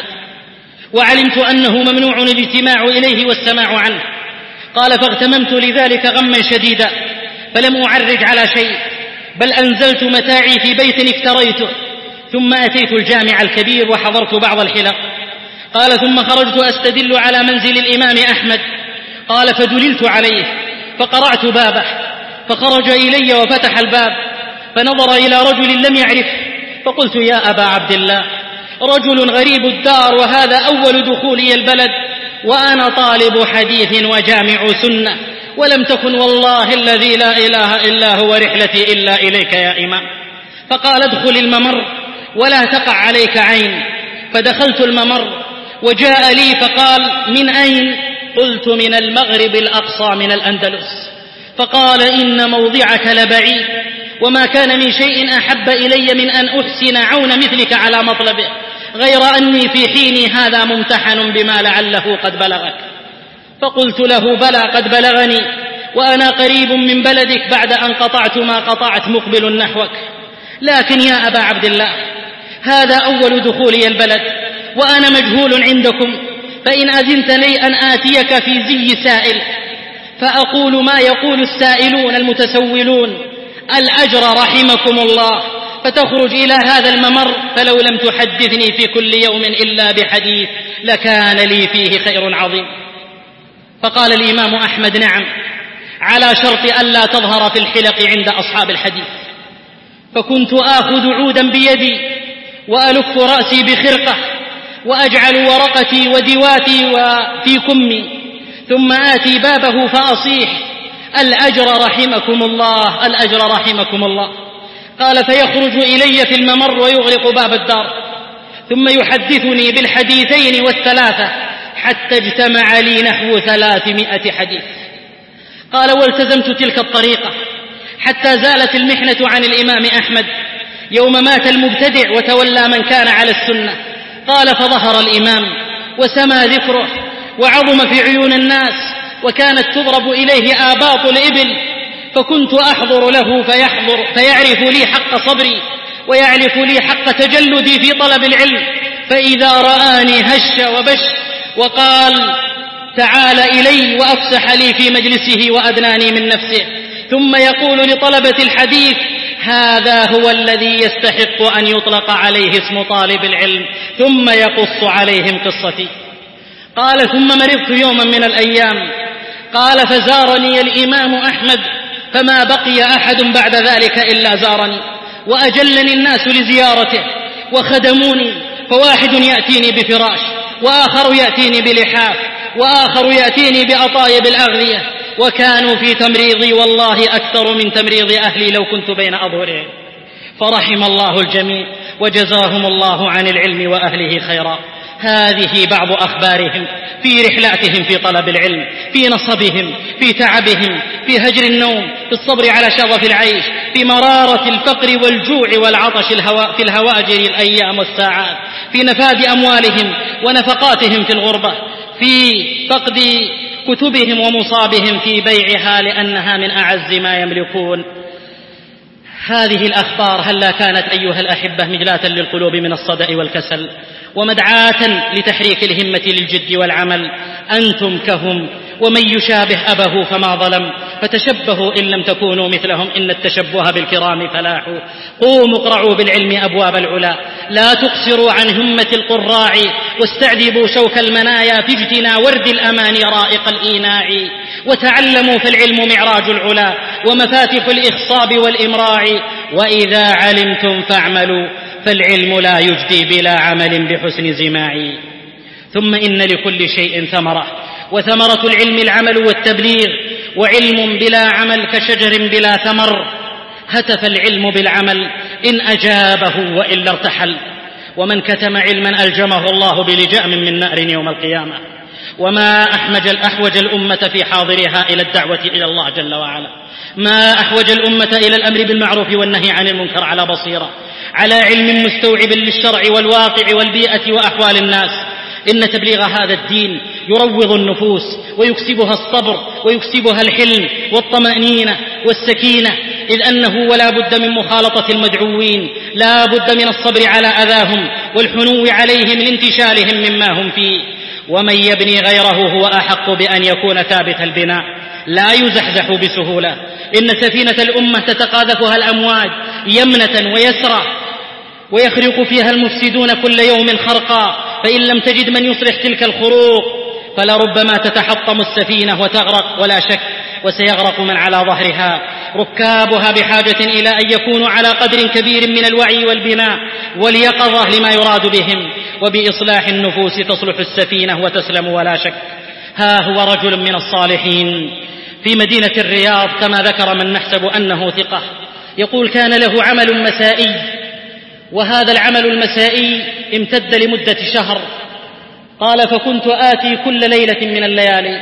A: وعلمت أنه ممنوع الاجتماع إليه والسماع عنه. قال: فاغتممت لذلك غما شديدا، فلم أعرج على شيء، بل أنزلت متاعي في بيت افتريته، ثم أتيت الجامع الكبير وحضرت بعض الحلق. قال: ثم خرجت أستدل على منزل الإمام أحمد. قال: فدللت عليه فقرعت بابه، فخرج إلي وفتح الباب، فنظر إلى رجل لم يعرف، فقلت: يا أبا عبد الله، رجل غريب الدار، وهذا أول دخولي البلد، وأنا طالب حديث وجامع سنة، ولم تكن والله الذي لا إله إلا هو رحلتي إلا إليك يا إمام. فقال: ادخل الممر ولا تقع عليك عين. فدخلت الممر وجاء لي فقال: من أين؟ قلت: من المغرب الأقصى من الأندلس. فقال: إن موضعك لبعيد، وما كان من شيء أحب إلي من أن أحسن عون مثلك على مطلبه، غير أني في حيني هذا ممتحن بما لعله قد بلغك. فقلت له: بلى قد بلغني، وأنا قريب من بلدك بعد أن قطعت ما قطعت مقبل نحوك، لكن يا أبا عبد الله، هذا أول دخولي البلد، وأنا مجهول عندكم، فإن أذنت لي أن آتيك في زي سائل فأقول ما يقول السائلون المتسولون: الأجر رحمكم الله، فتخرج إلى هذا الممر، فلو لم تحدثني في كل يوم إلا بحديث لكان لي فيه خير عظيم. فقال الإمام أحمد: نعم، على شرط ألا تظهر في الحلق عند أصحاب الحديث. فكنت آخذ عودا بيدي وألف رأسي بخرقة، وأجعل ورقتي ودواتي وفي كمي، ثم آتي بابه فأصيح: الأجر رحمكم الله، الأجر رحمكم الله. قال: فيخرج إلي في الممر ويغلق باب الدار، ثم يحدثني بالحديثين والثلاثة حتى اجتمع لي نحو ثلاثمائة حديث. قال: والتزمت تلك الطريقة حتى زالت المحنة عن الإمام أحمد يوم مات المبتدع وتولى من كان على السنة. قال: فظهر الإمام وسمى ذكره وعظم في عيون الناس، وكانت تضرب إليه آباط الإبل، فكنت أحضر له فيحضر فيعرف لي حق صبري ويعرف لي حق تجلدي في طلب العلم، فإذا رآني هش وبش وقال: تعال إلي، وأفسح لي في مجلسه وأدناني من نفسه، ثم يقول لطلبة الحديث: هذا هو الذي يستحق أن يطلق عليه اسم طالب العلم، ثم يقص عليهم قصتي. قال: ثم مرضت يوما من الأيام. قال: فزارني الإمام أحمد، فما بقي أحد بعد ذلك إلا زارني، وأجلني الناس لزيارته وخدموني، فواحد يأتيني بفراش، وآخر يأتيني بلحاف، وآخر يأتيني بأطايب الأغذية، وكانوا في تمريضي والله أكثر من تمريض أهلي لو كنت بين أظهرهم. فرحم الله الجميع وجزاهم الله عن العلم وأهله خيرا. هذه بعض أخبارهم في رحلاتهم في طلب العلم، في نصبهم، في تعبهم، في هجر النوم، في الصبر على شظف العيش، في مرارة الفقر والجوع والعطش في الهواجر الأيام والساعات، في نفاذ أموالهم ونفقاتهم في الغربة، في فقد كتبهم ومصابهم في بيعها لأنها من أعز ما يملكون. هذه الأخبار هلا كانت أيها الأحبة مجلاة للقلوب من الصدأ والكسل ومدعاة لتحريك الهمة للجد والعمل. أنتم كهم، ومن يشابه أبه فما ظلم، فتشبهوا إن لم تكونوا مثلهم إن التشبه بالكرام فلاح. قوموا اقرعوا بالعلم أبواب العلا، لا تقصروا عن همة القراع، واستعذبوا شوك المنايا في اجتنى ورد الأمان رائق الإيناع. وتعلموا فالعلم معراج العلا ومفاتح الإخصاب والإمراع. وإذا علمتم فاعملوا فالعلم لا يجدي بلا عمل بحسن زماع. ثم إن لكل شيء ثمرة، وثمرة العلم العمل والتبليغ، وعلم بلا عمل كشجر بلا ثمر. هتف العلم بالعمل إن أجابه وإلا ارتحل، ومن كتم علما ألجمه الله بلجام من نار يوم القيامة. وما أحمج الأحوج الأمة في حاضرها إلى الدعوة إلى الله جل وعلا، ما أحوج الأمة إلى الأمر بالمعروف والنهي عن المنكر على بصيرة، على علم مستوعب للشرع والواقع والبيئة وأحوال الناس. إن تبليغ هذا الدين يروض النفوس ويكسبها الصبر ويكسبها الحلم والطمأنينة والسكينة، إذ أنه ولا بد من مخالطة المدعوين، لا بد من الصبر على أذاهم والحنو عليهم لانتشالهم مما هم فيه. ومن يبني غيره هو أحق بأن يكون ثابت البناء، لا يزحزح بسهولة. إن سفينة الأمة تتقاذفها الأمواج يمنة ويسرى، ويخرق فيها المفسدون كل يوم خرقا، فإن لم تجد من يصلح تلك الخروق فلربما تتحطم السفينة وتغرق، ولا شك وسيغرق من على ظهرها. ركابها بحاجة إلى أن يكونوا على قدر كبير من الوعي والبناء واليقظة لما يراد بهم، وبإصلاح النفوس تصلح السفينة وتسلم ولا شك. ها هو رجل من الصالحين في مدينة الرياض كما ذكر من نحسب أنه ثقة، يقول: كان له عمل مسائي، وهذا العمل المسائي امتد لمدة شهر. قال: فكنت آتي كل ليلة من الليالي.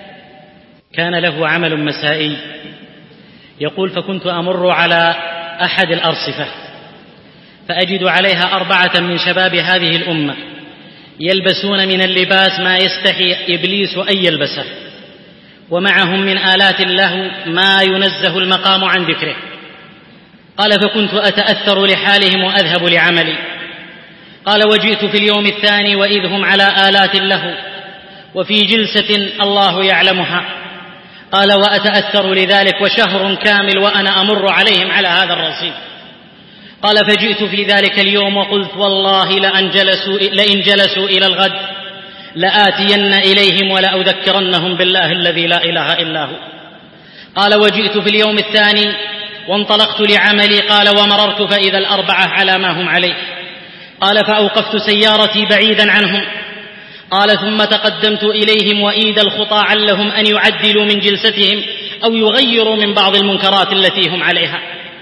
A: كان له عمل مسائي، يقول: فكنت أمر على أحد الأرصفة فأجد عليها أربعة من شباب هذه الأمة يلبسون من اللباس ما يستحي إبليس أن يلبسه، ومعهم من آلات الله ما ينزه المقام عن ذكره. قال: فكنت أتأثر لحالهم وأذهب لعملي. قال: وجئت في اليوم الثاني وإذ هم على آلات له وفي جلسة الله يعلمها. قال: وأتأثر لذلك وشهر كامل وأنا أمر عليهم على هذا الرصيف. قال: فجئت في ذلك اليوم وقلت: والله لأن جلسوا لئن جلسوا إلى الغد لآتين إليهم ولأذكرنهم بالله الذي لا إله إلا هو. قال: وجئت في اليوم الثاني وانطلقت لعملي. قال: ومررت فإذا الأربعة على ما هم عليه. قال: فأوقفت سيارتي بعيدا عنهم. قال: ثم تقدمت إليهم وإيد الخطى علهم أن يعدلوا من جلستهم أو يغيروا من بعض المنكرات التي هم عليها.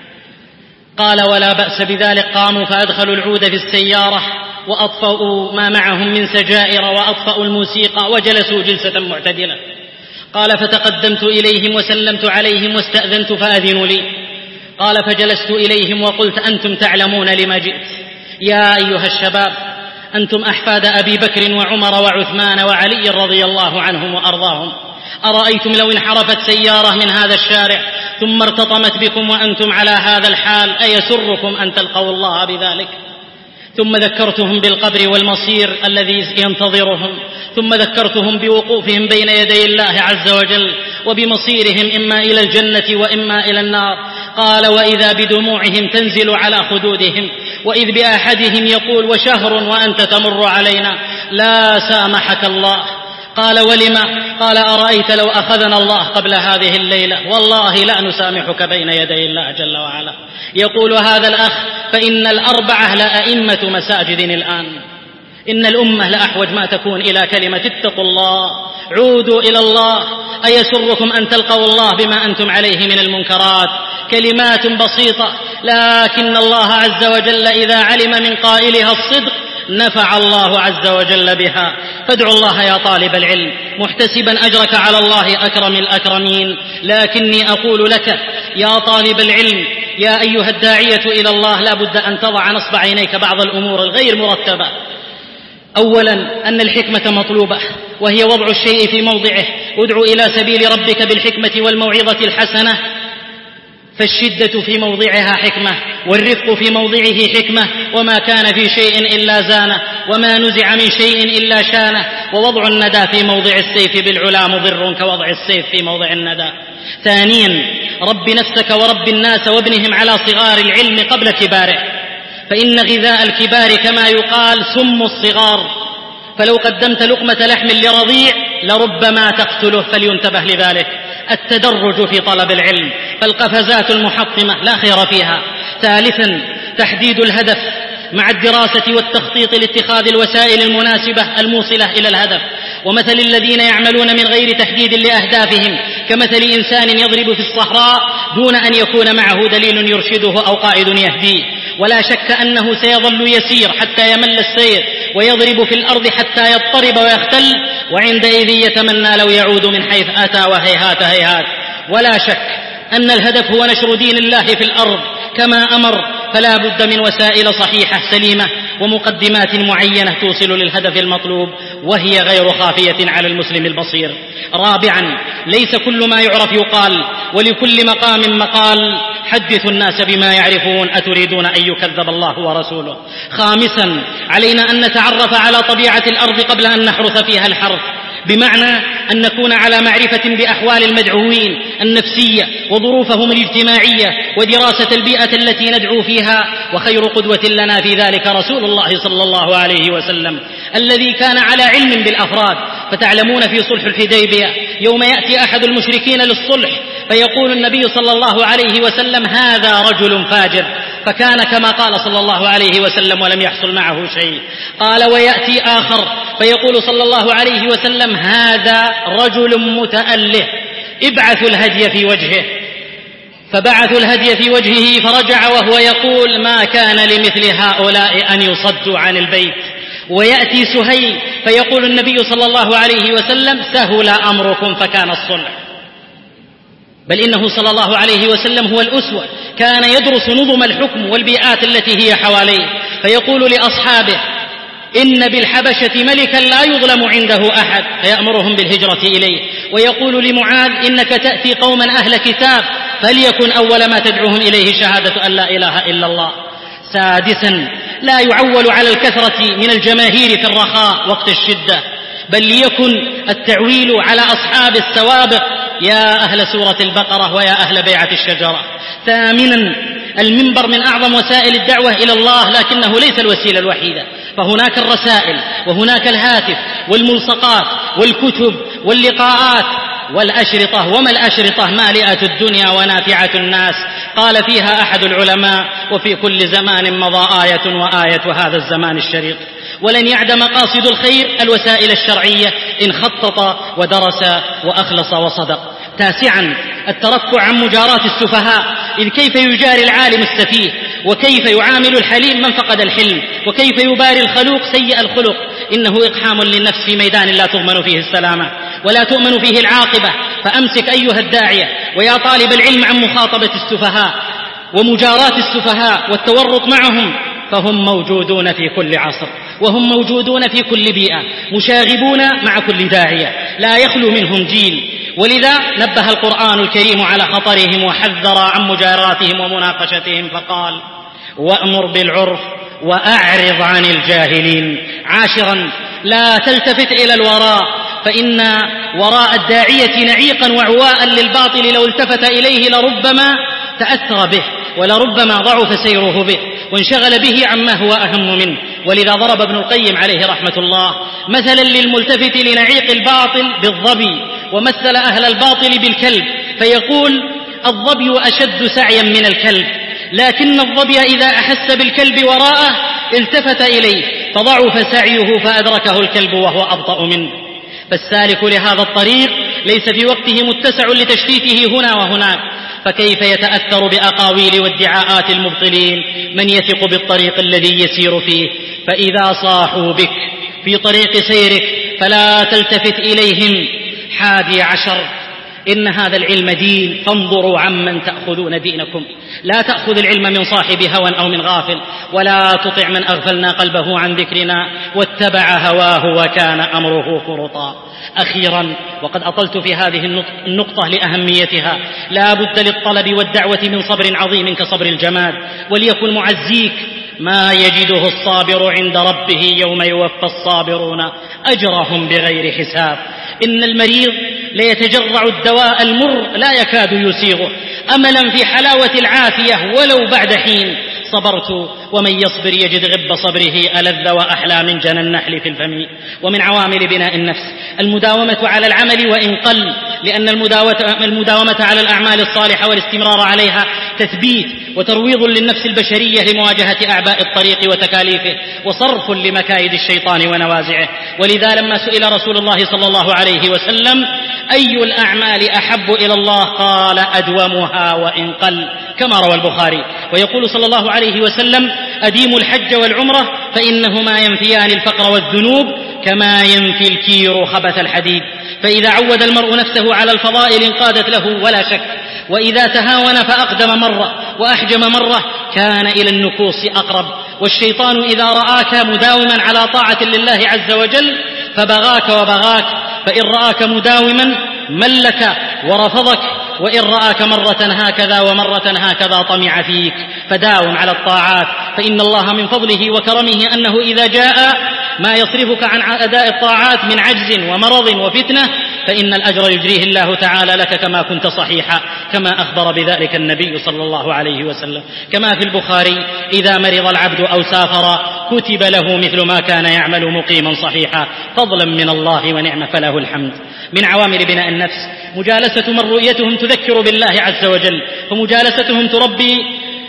A: قال: ولا بأس بذلك. قاموا فأدخلوا العود في السيارة وأطفأوا ما معهم من سجائر وأطفأوا الموسيقى وجلسوا جلسة معتدلة. قال: فتقدمت إليهم وسلمت عليهم واستأذنت فأذنوا لي. قال: فجلست إليهم وقلت: أنتم تعلمون لما جئت يا أيها الشباب، أنتم أحفاد أبي بكر وعمر وعثمان وعلي رضي الله عنهم وأرضاهم. أرأيتم لو انحرفت سيارة من هذا الشارع ثم ارتطمت بكم وأنتم على هذا الحال أيسركم أن تلقوا الله بذلك؟ ثم ذكرتهم بالقبر والمصير الذي ينتظرهم، ثم ذكرتهم بوقوفهم بين يدي الله عز وجل وبمصيرهم إما إلى الجنة وإما إلى النار. قال: وإذا بدموعهم تنزل على خدودهم، وإذ بأحدهم يقول: وشهر وأنت تمر علينا لا سامحك الله. قال: ولما؟ قال: أرأيت لو أخذنا الله قبل هذه الليلة والله لا نسامحك بين يدي الله جل وعلا. يقول هذا الأخ: فإن الأربعة لأئمة مساجد الآن. إن الأمة لأحوج ما تكون إلى كلمة اتقوا الله، عودوا إلى الله. أيسركم أن تلقوا الله بما أنتم عليه من المنكرات؟ كلمات بسيطة، لكن الله عز وجل إذا علم من قائلها الصدق نفع الله عز وجل بها. فادعوا الله يا طالب العلم محتسبا أجرك على الله أكرم الأكرمين. لكني أقول لك يا طالب العلم، يا أيها الداعية إلى الله، لا بد أن تضع نصب عينيك بعض الأمور الغير مرتبة. أولا أن الحكمة مطلوبة، وهي وضع الشيء في موضعه. ادع إلى سبيل ربك بالحكمة والموعظة الحسنة، فالشدة في موضعها حكمة، والرفق في موضعه حكمة، وما كان في شيء إلا زانه، وما نزع من شيء إلا شانه، ووضع الندى في موضع السيف بالعلا مضر كوضع السيف في موضع الندى. ثانيا رب نفسك ورب الناس وابنهم على صغار العلم قبل كباره، فإن غذاء الكبار كما يقال سم الصغار، فلو قدمت لقمة لحم لرضيع لربما تقتله، فلينتبه لذلك. التدرج في طلب العلم، فالقفزات المحطمة لا خير فيها. ثالثا تحديد الهدف مع الدراسة والتخطيط لاتخاذ الوسائل المناسبة الموصلة إلى الهدف. ومثل الذين يعملون من غير تحديد لأهدافهم كمثل إنسان يضرب في الصحراء دون أن يكون معه دليل يرشده أو قائد يهديه، ولا شك أنه سيظل يسير حتى يمل السير ويضرب في الأرض حتى يضطرب ويختل، وعندئذ يتمنى لو يعود من حيث أتى، وهيهات هيهات. ولا شك أن الهدف هو نشر دين الله في الأرض كما أمر، فلا بد من وسائل صحيحة سليمة ومقدمات معينة توصل للهدف المطلوب، وهي غير خافية على المسلم البصير. رابعا ليس كل ما يعرف يقال، ولكل مقام مقال. حدثوا الناس بما يعرفون، أتريدون أن يكذب الله ورسوله. خامسا علينا أن نتعرف على طبيعة الأرض قبل أن نحرث فيها الحرث، بمعنى أن نكون على معرفة بأحوال المدعوين النفسية وظروفهم الاجتماعية ودراسة البيئة التي ندعو فيها. وخير قدوة لنا في ذلك رسول الله صلى الله عليه وسلم الذي كان على علم بالأفراد. فتعلمون في صلح الحديبية يوم يأتي أحد المشركين للصلح فيقول النبي صلى الله عليه وسلم هذا رجل فاجر، فكان كما قال صلى الله عليه وسلم ولم يحصل معه شيء. قال ويأتي آخر فيقول صلى الله عليه وسلم هذا رجل متأله، ابعثوا الهدي في وجهه. فبعثوا الهدي في وجهه فرجع وهو يقول ما كان لمثل هؤلاء أن يصدوا عن البيت. ويأتي سهيل فيقول النبي صلى الله عليه وسلم سهل أمركم فكان الصلح. بل إنه صلى الله عليه وسلم هو الأسوة، كان يدرس نظم الحكم والبيئات التي هي حواليه، فيقول لأصحابه إن بالحبشة ملكا لا يظلم عنده أحد، فيأمرهم بالهجرة إليه. ويقول لمعاذ إنك تأتي قوما أهل كتاب فليكن أول ما تدعوهم إليه شهادة أن لا إله إلا الله. سادسا لا يعول على الكثرة من الجماهير في الرخاء وقت الشدة، بل ليكن التعويل على أصحاب السوابق يا أهل سورة البقرة ويا أهل بيعة الشجرة. ثامنا المنبر من أعظم وسائل الدعوة إلى الله، لكنه ليس الوسيلة الوحيدة، فهناك الرسائل وهناك الهاتف والملصقات والكتب واللقاءات والأشرطة. وما الأشرطة؟ مالئة الدنيا ونافعة الناس. قال فيها أحد العلماء وفي كل زمان مضى آية وآية هذا الزمان الشريط. ولن يعد مقاصد الخير الوسائل الشرعية إن خطط ودرس وأخلص وصدق. تاسعا الترفع عن مجاراة السفهاء، إذ كيف يجاري العالم السفيه، وكيف يعامل الحليم من فقد الحلم، وكيف يباري الخلوق سيء الخلق. إنه إقحام للنفس في ميدان لا تضمن فيه السلامة ولا تؤمن فيه العاقبة. فأمسك أيها الداعية ويا طالب العلم عن مخاطبة السفهاء ومجاراة السفهاء والتورط معهم، فهم موجودون في كل عصر، وهم موجودون في كل بيئة، مشاغبون مع كل داعية، لا يخلو منهم جيل. ولذا نبه القرآن الكريم على خطرهم وحذر عن مجاراتهم ومناقشتهم فقال وأمر بالعرف وأعرض عن الجاهلين. عاشرا لا تلتفت إلى الوراء، فإن وراء الداعية نعيقا وعواء للباطل لو التفت إليه لربما تأثر به ولربما ضعف سيره به وانشغل به عما هو أهم منه. ولذا ضرب ابن القيم عليه رحمة الله مثلا للملتفت لنعيق الباطل بالظبي، ومثل أهل الباطل بالكلب، فيقول الظبي أشد سعيا من الكلب، لكن الظبي إذا أحس بالكلب وراءه التفت إليه فضعف سعيه فأدركه الكلب وهو أبطأ منه. فالسالك لهذا الطريق ليس في وقته متسع لتشتيته هنا وهناك، فكيف يتأثر بأقاويل وادعاءات المبطلين من يثق بالطريق الذي يسير فيه؟ فإذا صاحوا بك في طريق سيرك فلا تلتفت إليهم. حادي عشر إن هذا العلم دين، فانظروا عمن تأخذون دينكم. لا تأخذ العلم من صاحب هوى أو من غافل، ولا تطع من أغفلنا قلبه عن ذكرنا واتبع هواه وكان أمره فرطا. أخيرا، وقد أطلت في هذه النقطة لأهميتها، لا بد للطلب والدعوة من صبر عظيم كصبر الجماد، وليكن معزيك ما يجده الصابر عند ربه يوم يوفى الصابرون أجرهم بغير حساب. إن المريض ليتجرع الدواء المر لا يكاد يسيغه أملا في حلاوة العافية ولو بعد حين. صبرت ومن يصبر يجد غب صبره ألذ وأحلى من جنى النحل في الفم. ومن عوامل بناء النفس المداومة على العمل وإن قل، لأن المداومة على الأعمال الصالحة والاستمرار عليها تثبيت وترويض للنفس البشرية لمواجهة أعباء الطريق وتكاليفه، وصرف لمكايد الشيطان ونوازعه. ولذا لما سئل رسول الله صلى الله عليه وسلم أي الأعمال أحب إلى الله قال أدومها وإن قل، كما روى البخاري. ويقول صلى الله عليه وسلم أديموا الحج والعمرة فإنهما ينفيان الفقر والذنوب كما ينفي الكير خبث الحديد. فإذا عود المرء نفسه على الفضائل انقادت له ولا شك، وإذا تهاون فأقدم مرة وأحجم مرة كان إلى النكوص أقرب. والشيطان إذا رآك مداوما على طاعة لله عز وجل فبغاك وبغاك، فإن رآك مداوما ملك ورفضك، وإن رآك مرة هكذا ومرة هكذا طمع فيك. فداوم على الطاعات، فإن الله من فضله وكرمه أنه إذا جاء ما يصرفك عن أداء الطاعات من عجز ومرض وفتنة فإن الأجر يجريه الله تعالى لك كما كنت صحيحا، كما أخبر بذلك النبي صلى الله عليه وسلم. كما في البخاري إذا مرض العبد أو سافر كتب له مثل ما كان يعمل مقيما صحيحا، فضلا من الله ونعم فله الحمد. من عوامل بناء النفس مجالسة من رؤيتهم تذكر بالله عز وجل، فمجالستهم تربي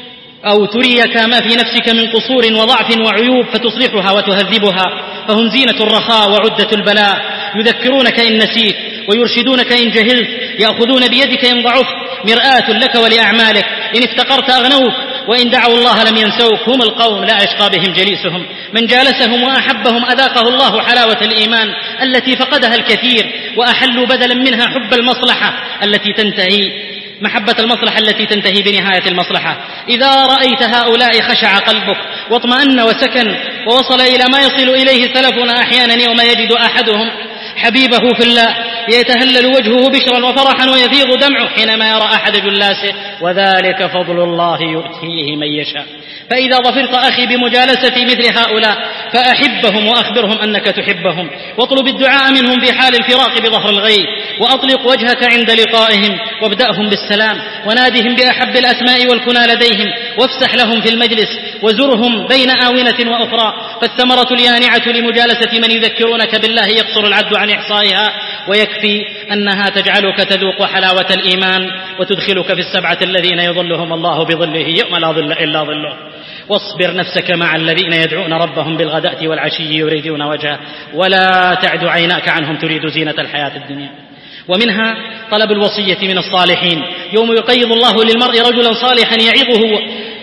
A: أو تريك ما في نفسك من قصور وضعف وعيوب فتصلحها وتهذبها، فهم زينة الرخاء وعدة البلاء، يذكرونك إن نسيت ويرشدونك إن جهلت، يأخذون بيدك إن ضعفت، مرآة لك ولأعمالك، إن افتقرت أغنوك وإن دعوا الله لم ينسوك. هم القوم لا يشقى بهم جليسهم، من جالسهم وأحبهم أذاقه الله حلاوة الإيمان التي فقدها الكثير، وأحلوا بدلا منها حب المصلحة التي تنتهي محبة المصلحة التي تنتهي بنهاية المصلحة. إذا رأيت هؤلاء خشع قلبك واطمأن وسكن، ووصل إلى ما يصل إليه سلفنا أحيانا يوم يجد أحدهم حبيبه في الله يتهلل وجهه بشرا وفرحا ويفيض دمعه حينما يرى أحد جلاسه، وذلك فضل الله يؤتيه من يشاء. فإذا ظفرت أخي بمجالسة مثل هؤلاء فأحبهم وأخبرهم أنك تحبهم، واطلب الدعاء منهم في حال الفراق بظهر الغيب، وأطلق وجهك عند لقائهم وابدأهم بالسلام، ونادهم بأحب الأسماء والكنى لديهم، وافسح لهم في المجلس، وزرهم بين آونة وأخرى. فالثمرة اليانعة لمجالسة من يذكرونك بالله يقصر العد عن إحصائها، ويكفي أنها تجعلك تذوق حلاوة الإيمان وتدخلك في السبعة الذين يظلهم الله بظله يوم لا ظل إلا ظله. واصبر نفسك مع الذين يدعون ربهم بالغداة والعشي يريدون وجهه، ولا تعد عيناك عنهم تريد زينة الحياة الدنيا. ومنها طلب الوصية من الصالحين، يوم يقيض الله للمرء رجلا صالحا يعظه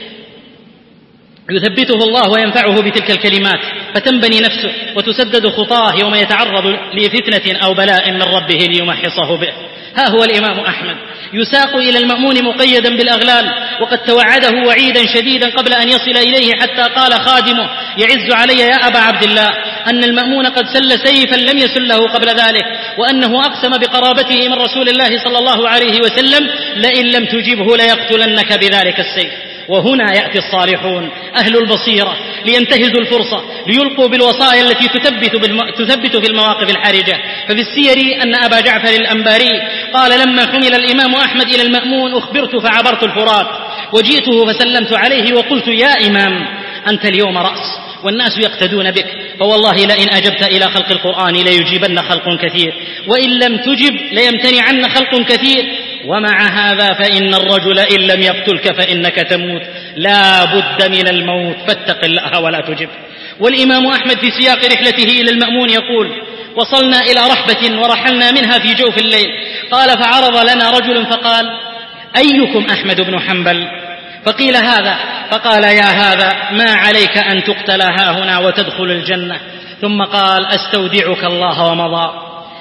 A: يثبته الله وينفعه بتلك الكلمات، فتنبني نفسه وتسدد خطاه يوم يتعرض لفتنة أو بلاء من ربه ليمحصه به. ها هو الإمام أحمد يساق إلى المأمون مقيدا بالأغلال، وقد توعده وعيدا شديدا قبل أن يصل إليه، حتى قال خادمه يعز علي يا أبا عبد الله أن المأمون قد سل سيفا لم يسله قبل ذلك، وأنه أقسم بقرابته من رسول الله صلى الله عليه وسلم لئن لم تجبه ليقتلنك بذلك السيف. وهنا يأتي الصالحون أهل البصيرة لينتهزوا الفرصة ليلقوا بالوصايا التي تثبت, بالم... تثبت في المواقف الحرجة. ففي السير أن أبا جعفر الأنباري قال لما حمل الإمام أحمد إلى المأمون أخبرت فعبرت الفرات، وجئته فسلمت عليه وقلت يا إمام أنت اليوم رأس والناس يقتدون بك، فوالله لئن أجبت إلى خلق القرآن ليجيبن خلق كثير، وإن لم تجب ليمتنعن خلق كثير، ومع هذا فإن الرجل إن لم يقتلك فإنك تموت، لا بد من الموت فاتق الله ولا تجب. والإمام أحمد في سياق رحلته إلى المأمون يقول وصلنا إلى رحبة ورحلنا منها في جوف الليل، قال فعرض لنا رجل فقال أيكم أحمد بن حنبل؟ فقيل هذا، فقال يا هذا ما عليك أن تقتل هاهنا وتدخل الجنة، ثم قال أستودعك الله ومضى.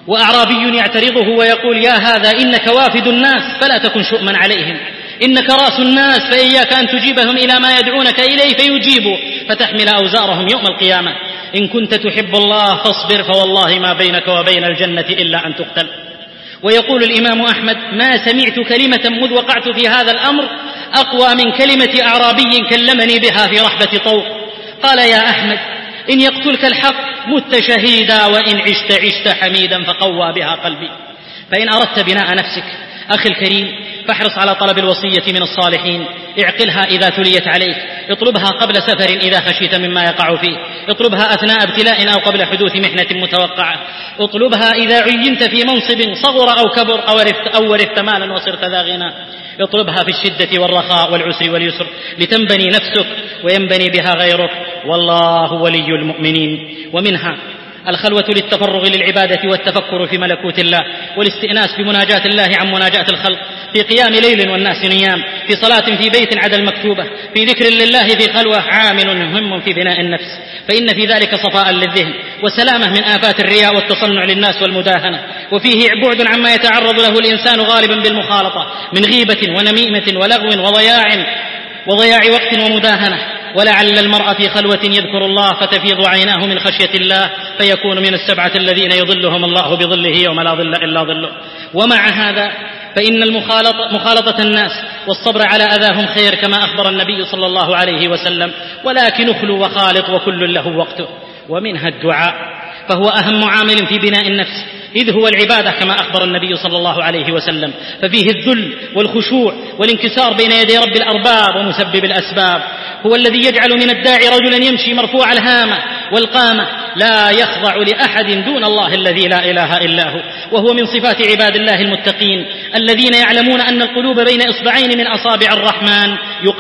A: وأعرابي يعترضه ويقول: يا هذا إنك وافد الناس فلا تكن شؤما عليهم، إنك رأس الناس فإياك أن تجيبهم إلى ما يدعونك إليه فيجيبوا فتحمل أوزارهم يوم القيامة. إن كنت تحب الله فاصبر فوالله ما بينك وبين الجنة إلا أن تقتل. ويقول الإمام أحمد: ما سمعت كلمة مذ وقعت في هذا الأمر أقوى من كلمة أعرابي كلمني بها في رحبة طوق. قال: يا أحمد، إن يقتلك الحق مت شهيدا، وإن عشت عشت حميدا فقوى بها قلبي. فإن أردت بناء نفسك أخي الكريم فاحرص على طلب الوصية من الصالحين، اعقلها إذا تليت عليك، اطلبها قبل سفر إذا خشيت مما يقع فيه، اطلبها أثناء ابتلاء أو قبل حدوث محنة متوقعة، اطلبها إذا عينت في منصب صغر أو كبر أو ورثت, أو ورثت مالا وصرت ذا غنى، اطلبها في الشدة والرخاء والعسر واليسر لتنبني نفسك وينبني بها غيرك، والله ولي المؤمنين. ومنها الخلوة للتفرغ للعبادة والتفكر في ملكوت الله، والاستئناس بمناجاة الله عن مناجاة الخلق، في قيام ليل والناس نيام، في صلاة في بيت عدا المكتوبة، في ذكر لله في خلوة، عامل مهم في بناء النفس، فإن في ذلك صفاء للذهن وسلامة من آفات الرياء والتصنع للناس والمداهنة، وفيه بعد عما يتعرض له الإنسان غالبا بالمخالطة من غيبة ونميمة ولغو وضياع وضياع وقت ومداهنة. ولعل المرء في خلوة يذكر الله فتفيض عيناه من خشية الله فيكون من السبعة الذين يظلهم الله بظله يوم لا ظل إلا ظله. ومع هذا فإن المخالطة مخالطة الناس والصبر على أذاهم خير كما أخبر النبي صلى الله عليه وسلم، ولكن اخلو وخالط وكل له وقته. ومنها الدعاء، فهو أهم عامل في بناء النفس، إذ هو العبادة كما أخبر النبي صلى الله عليه وسلم، ففيه الذل والخشوع والانكسار بين يدي رب الأرباب ومسبب الأسباب. هو الذي يجعل من الداعي رجلا يمشي مرفوع الهامة والقامة لا يخضع لأحد دون الله الذي لا إله إلا هو. وهو من صفات عباد الله المتقين الذين يعلمون أن القلوب بين إصبعين من أصابع الرحمن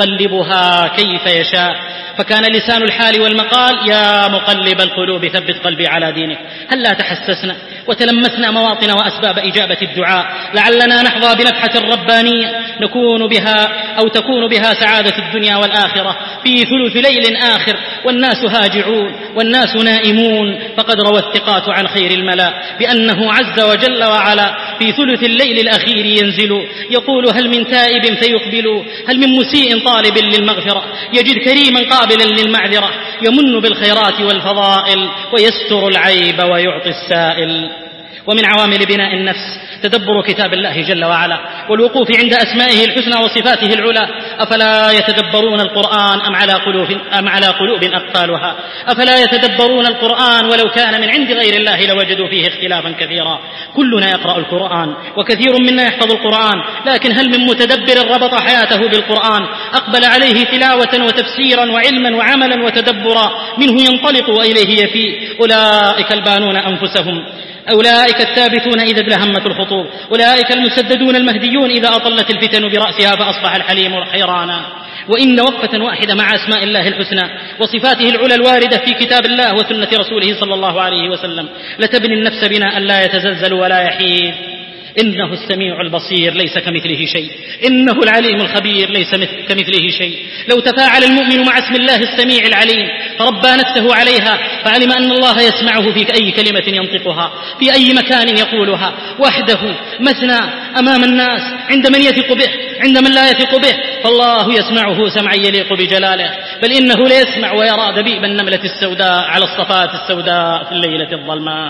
A: يقلبها كيف يشاء. فكان لسان الحال والمقال: يا مقلب القلوب ثبت قلبي على دينك. هلا تحسسنا وتلمسنا مواطن وأسباب إجابة الدعاء، لعلنا نحظى بنفحة ربانية نكون بها أو تكون بها سعادة الدنيا والآخرة في ثلث ليل آخر والناس هاجعون والناس نائمون. فقد روى الثقات عن خير الملا بأنه عز وجل وعلا في ثلث الليل الأخير ينزل يقول: هل من تائب فيقبل، هل من مسيء طالب للمغفرة، يجد كريما قابلا للمعذرة، يمن بالخيرات والفضائل ويستر العيب ويعطي السائل. ومن عوامل بناء النفس تدبر كتاب الله جل وعلا والوقوف عند أسمائه الحسنى وصفاته العلى. أفلا يتدبرون القرآن أم على قلوب, أم على قلوب أقفالها؟ أفلا يتدبرون القرآن ولو كان من عند غير الله لوجدوا فيه اختلافا كثيرا. كلنا يقرأ القرآن وكثير منا يحفظ القرآن، لكن هل من متدبر ربط حياته بالقرآن أقبل عليه تلاوة وتفسيرا وعلما وعملا وتدبرا منه ينطلق وإليه يفي؟ أولئك البانون أنفسهم، أولئك الثابتون إذا ادلهمت الخطوب، أولئك المسددون المهديون إذا أطلت الفتن برأسها فأصبح الحليم حيرانا. وإن وقفة واحدة مع أسماء الله الحسنى وصفاته العلى الواردة في كتاب الله وسنة رسوله صلى الله عليه وسلم لتبني النفس بناء لا يتزلزل ولا يحيد. إنه السميع البصير ليس كمثله شيء، إنه العليم الخبير ليس كمثله شيء. لو تفاعل المؤمن مع اسم الله السميع العليم فربى نفسه عليها فعلم أن الله يسمعه في أي كلمة ينطقها، في أي مكان يقولها، وحده مثنى أمام الناس، عند من يثق به، عند من لا يثق به، فالله يسمعه سمعا يليق بجلاله. بل إنه ليسمع ويرى دبيب النملة السوداء على الصفات السوداء في الليلة الظلماء.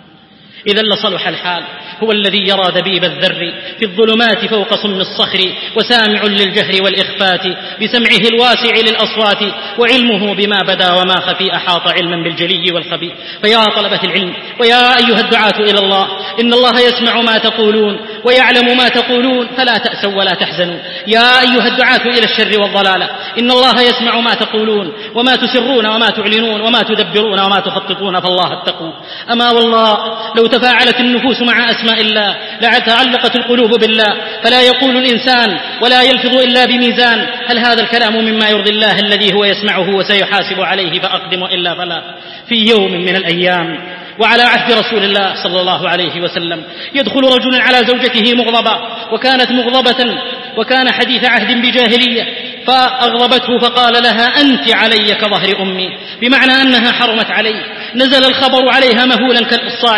A: إذا لصلح الحال. هو الذي يرى دبيب الذر في الظلمات فوق صم الصخر، وسامع للجهر والإخفات بسمعه الواسع للأصوات، وعلمه بما بدا وما خفي أحاط علما بالجلي والخفي. فيا طلبة العلم ويا أيها الدعاة إلى الله، إن الله يسمع ما تقولون ويعلم ما تقولون فلا تأسوا ولا تحزنوا. يا أيها الدعاة إلى الشر والضلالة، إن الله يسمع ما تقولون وما تسرون وما تعلنون وما تدبرون وما تخططون، فالله اتقوا. أما والله لو تفاعلت النفوس مع أسماء الله لتعلقت القلوب بالله، فلا يقول الإنسان ولا يلفظ إلا بميزان: هل هذا الكلام مما يرضي الله الذي هو يسمعه وسيحاسب عليه فأقدم إلا فلا. في يوم من الأيام وعلى عهد رسول الله صلى الله عليه وسلم يدخل رجل على زوجته مغضبا، وكانت مغضبة وكان حديث عهد بجاهلية، فأغضبته فقال لها: أنت علي كظهر أمي، بمعنى أنها حرمت عليه. نزل الخبر عليها مهولا كالصاعقة: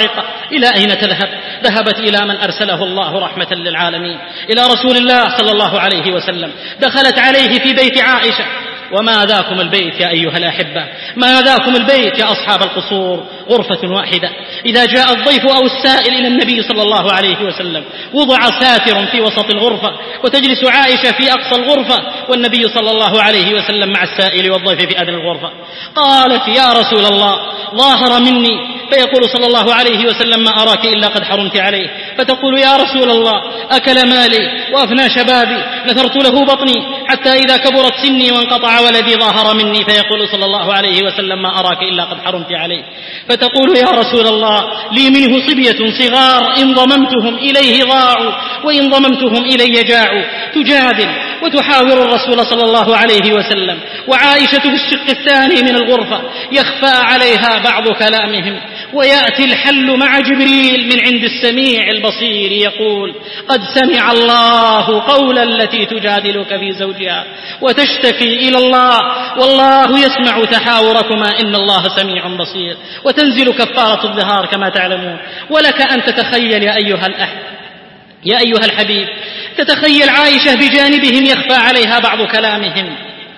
A: إلى أين تذهب؟ ذهبت إلى من أرسله الله رحمة للعالمين، إلى رسول الله صلى الله عليه وسلم. دخلت عليه في بيت عائشة. وما ذاكم البيت يا أيها الأحبة، ما ذاكم البيت يا أصحاب القصور، غرفة واحدة. إذا جاء الضيف أو السائل إلى النبي صلى الله عليه وسلم وضع ساتر في وسط الغرفة، وتجلس عائشة في أقصى الغرفة، والنبي صلى الله عليه وسلم مع السائل والضيف في أدنى الغرفة. قالت: يا رسول الله، ظاهر مني. فيقول صلى الله عليه وسلم: ما أراك إلا قد حرمت عليه. فتقول: يا رسول الله، أكل مالي وأفنى شبابي، نثرت له بطني حتى إذا كبرت سني وانقطع ولدي ظاهر مني. فيقول صلى الله عليه وسلم: ما أراك إلا قد حرمت عليه. فتقول: يا رسول الله، لي منه صبية صغار إن ضممتهم إليه ضاعوا وإن ضممتهم إلي جاعوا. تجادل وتحاور الرسول صلى الله عليه وسلم، وعائشة في الشق الثاني من الغرفة يخفى عليها بعض كلامهم. ويأتي الحل مع جبريل من عند السميع البصير يقول: قد سمع الله قول التي تجادلك في زوجها وتشتكي إلى الله والله يسمع تحاوركما إن الله سميع بصير. وتنزل كفارة الظهار كما تعلمون. ولك أن تتخيل يا أيها الأحب يا أيها الحبيب، تتخيل عائشة بجانبهم يخفى عليها بعض كلامهم.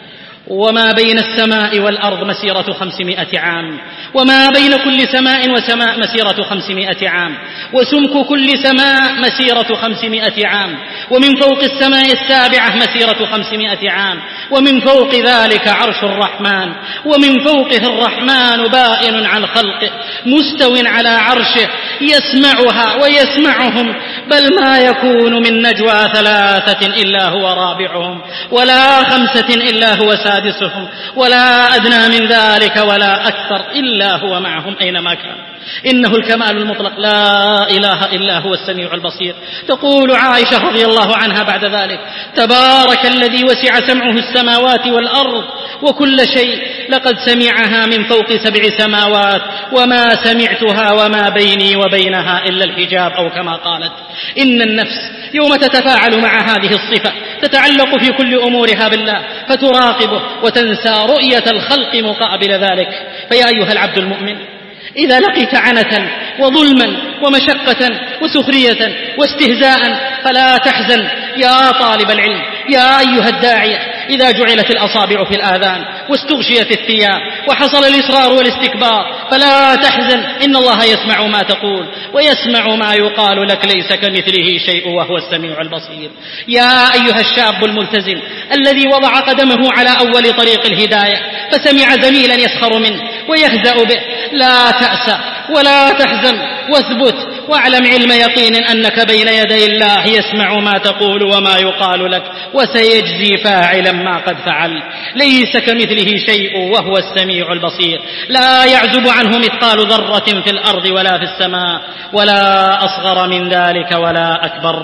A: وما بين السماء والأرض مسيرة خمسمائة عام، وما بين كل سماء وسماء مسيرة خمسمائة عام، وسمك كل سماء مسيرة خمسمائة عام، ومن فوق السماء السابعة مسيرة خمسمائة عام، ومن فوق ذلك عرش الرحمن، ومن فوقه الرحمن بائن عن خلقه مستو على عرشه يسمعها ويسمعهم. بل ما يكون من نجوى ثلاثة إلا هو رابعهم، ولا خمسة إلا هو سادسهم، ولا أدنى من ذلك ولا أكثر إلا هو معهم أينما كان. إنه الكمال المطلق، لا إله إلا هو السميع البصير. تقول عائشة رضي الله عنها بعد ذلك: تبارك الذي وسع سمعه السماوات والأرض وكل شيء، لقد سمعها من فوق سبع سماوات وما سمعتها وما بيني وبينها إلا الحجاب، أو كما قالت. إن النفس يوم تتفاعل مع هذه الصفة تتعلق في كل أمورها بالله، فتراقبه وتنسى رؤية الخلق مقابل ذلك. فيا أيها العبد المؤمن، إذا لقيت عنة وظلما ومشقة وسخرية واستهزاء فلا تحزن يا طالب العلم، يا أيها الداعية. إذا جعلت الأصابع في الآذان واستغشيت الثياب وحصل الإصرار والاستكبار فلا تحزن، إن الله يسمع ما تقول ويسمع ما يقال لك، ليس كمثله شيء وهو السميع البصير. يا أيها الشاب الملتزم الذي وضع قدمه على أول طريق الهداية فسمع زميلا يسخر منه ويهزأ به، لا تأسى ولا تحزن واثبت، واعلم علم يقين أنك بين يدي الله يسمع ما تقول وما يقال لك، وسيجزي فاعلا ما قد فعل. ليس كمثله شيء وهو السميع البصير، لا يعزب عنه مثقال ذرة في الأرض ولا في السماء، ولا أصغر من ذلك ولا أكبر.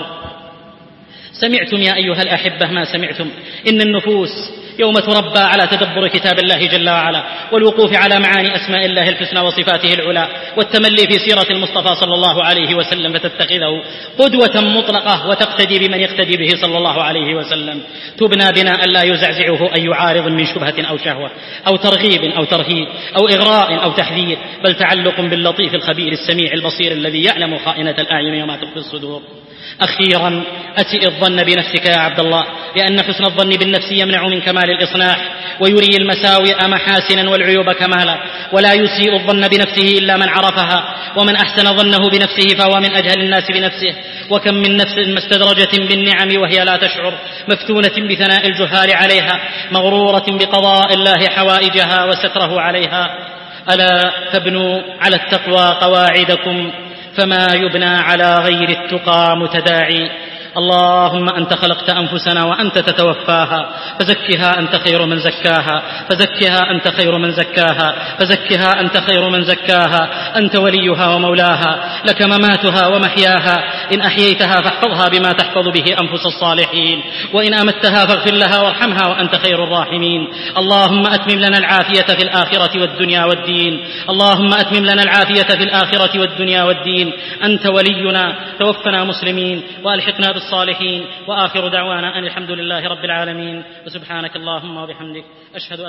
A: سمعتم يا أيها الأحبة ما سمعتم. إن النفوس يوم تربى على تدبر كتاب الله جل وعلا، والوقوف على معاني أسماء الله الحسنى وصفاته العلى، والتملي في سيرة المصطفى صلى الله عليه وسلم، فتتخذه قدوة مطلقة وتقتدي بمن يقتدي به صلى الله عليه وسلم. تبنى بناء لا يزعزعه أي عارض من شبهة أو شهوة أو ترغيب أو ترهيب أو إغراء أو تحذير، بل تعلق باللطيف الخبير السميع البصير الذي يعلم خائنة الأعين وما تخفي الصدور. أخيرا، أسئ الظن بنفسك يا عبد الله، لأن حسن الظن بالنفس يمنع من كمال الإصلاح ويري المساوئ محاسنا والعيوب كمالا، ولا يسيء الظن بنفسه إلا من عرفها، ومن أحسن ظنه بنفسه فهو من أجهل الناس بنفسه. وكم من نفس مستدرجة بالنعم وهي لا تشعر، مفتونة بثناء الجهال عليها، مغرورة بقضاء الله حوائجها وستره عليها. ألا تبنوا على التقوى قواعدكم، فما يبنى على غير التقى متداعي. اللهم أنت خلقت أنفسنا وأنت تتوفاها، فزكها أنت خير من زكاها، فزكها أنت خير من زكاها، فزكها أنت خير من زكاها. أنت وليها ومولاها، لك مماتها ومحياها. إن أحييتها فاحفظها بما تحفظ به أنفس الصالحين، وإن أمتها فاغفر لها وارحمها وأنت خير الراحمين. اللهم أتمم لنا العافية في الآخرة والدنيا والدين، اللهم أتمم لنا العافية في الآخرة والدنيا والدين. أنت ولينا، توفنا مسلمين وألحقنا بالصالحين. وآخر دعوانا أن الحمد لله رب العالمين، وسبحانك اللهم وبحمدك أشهد أن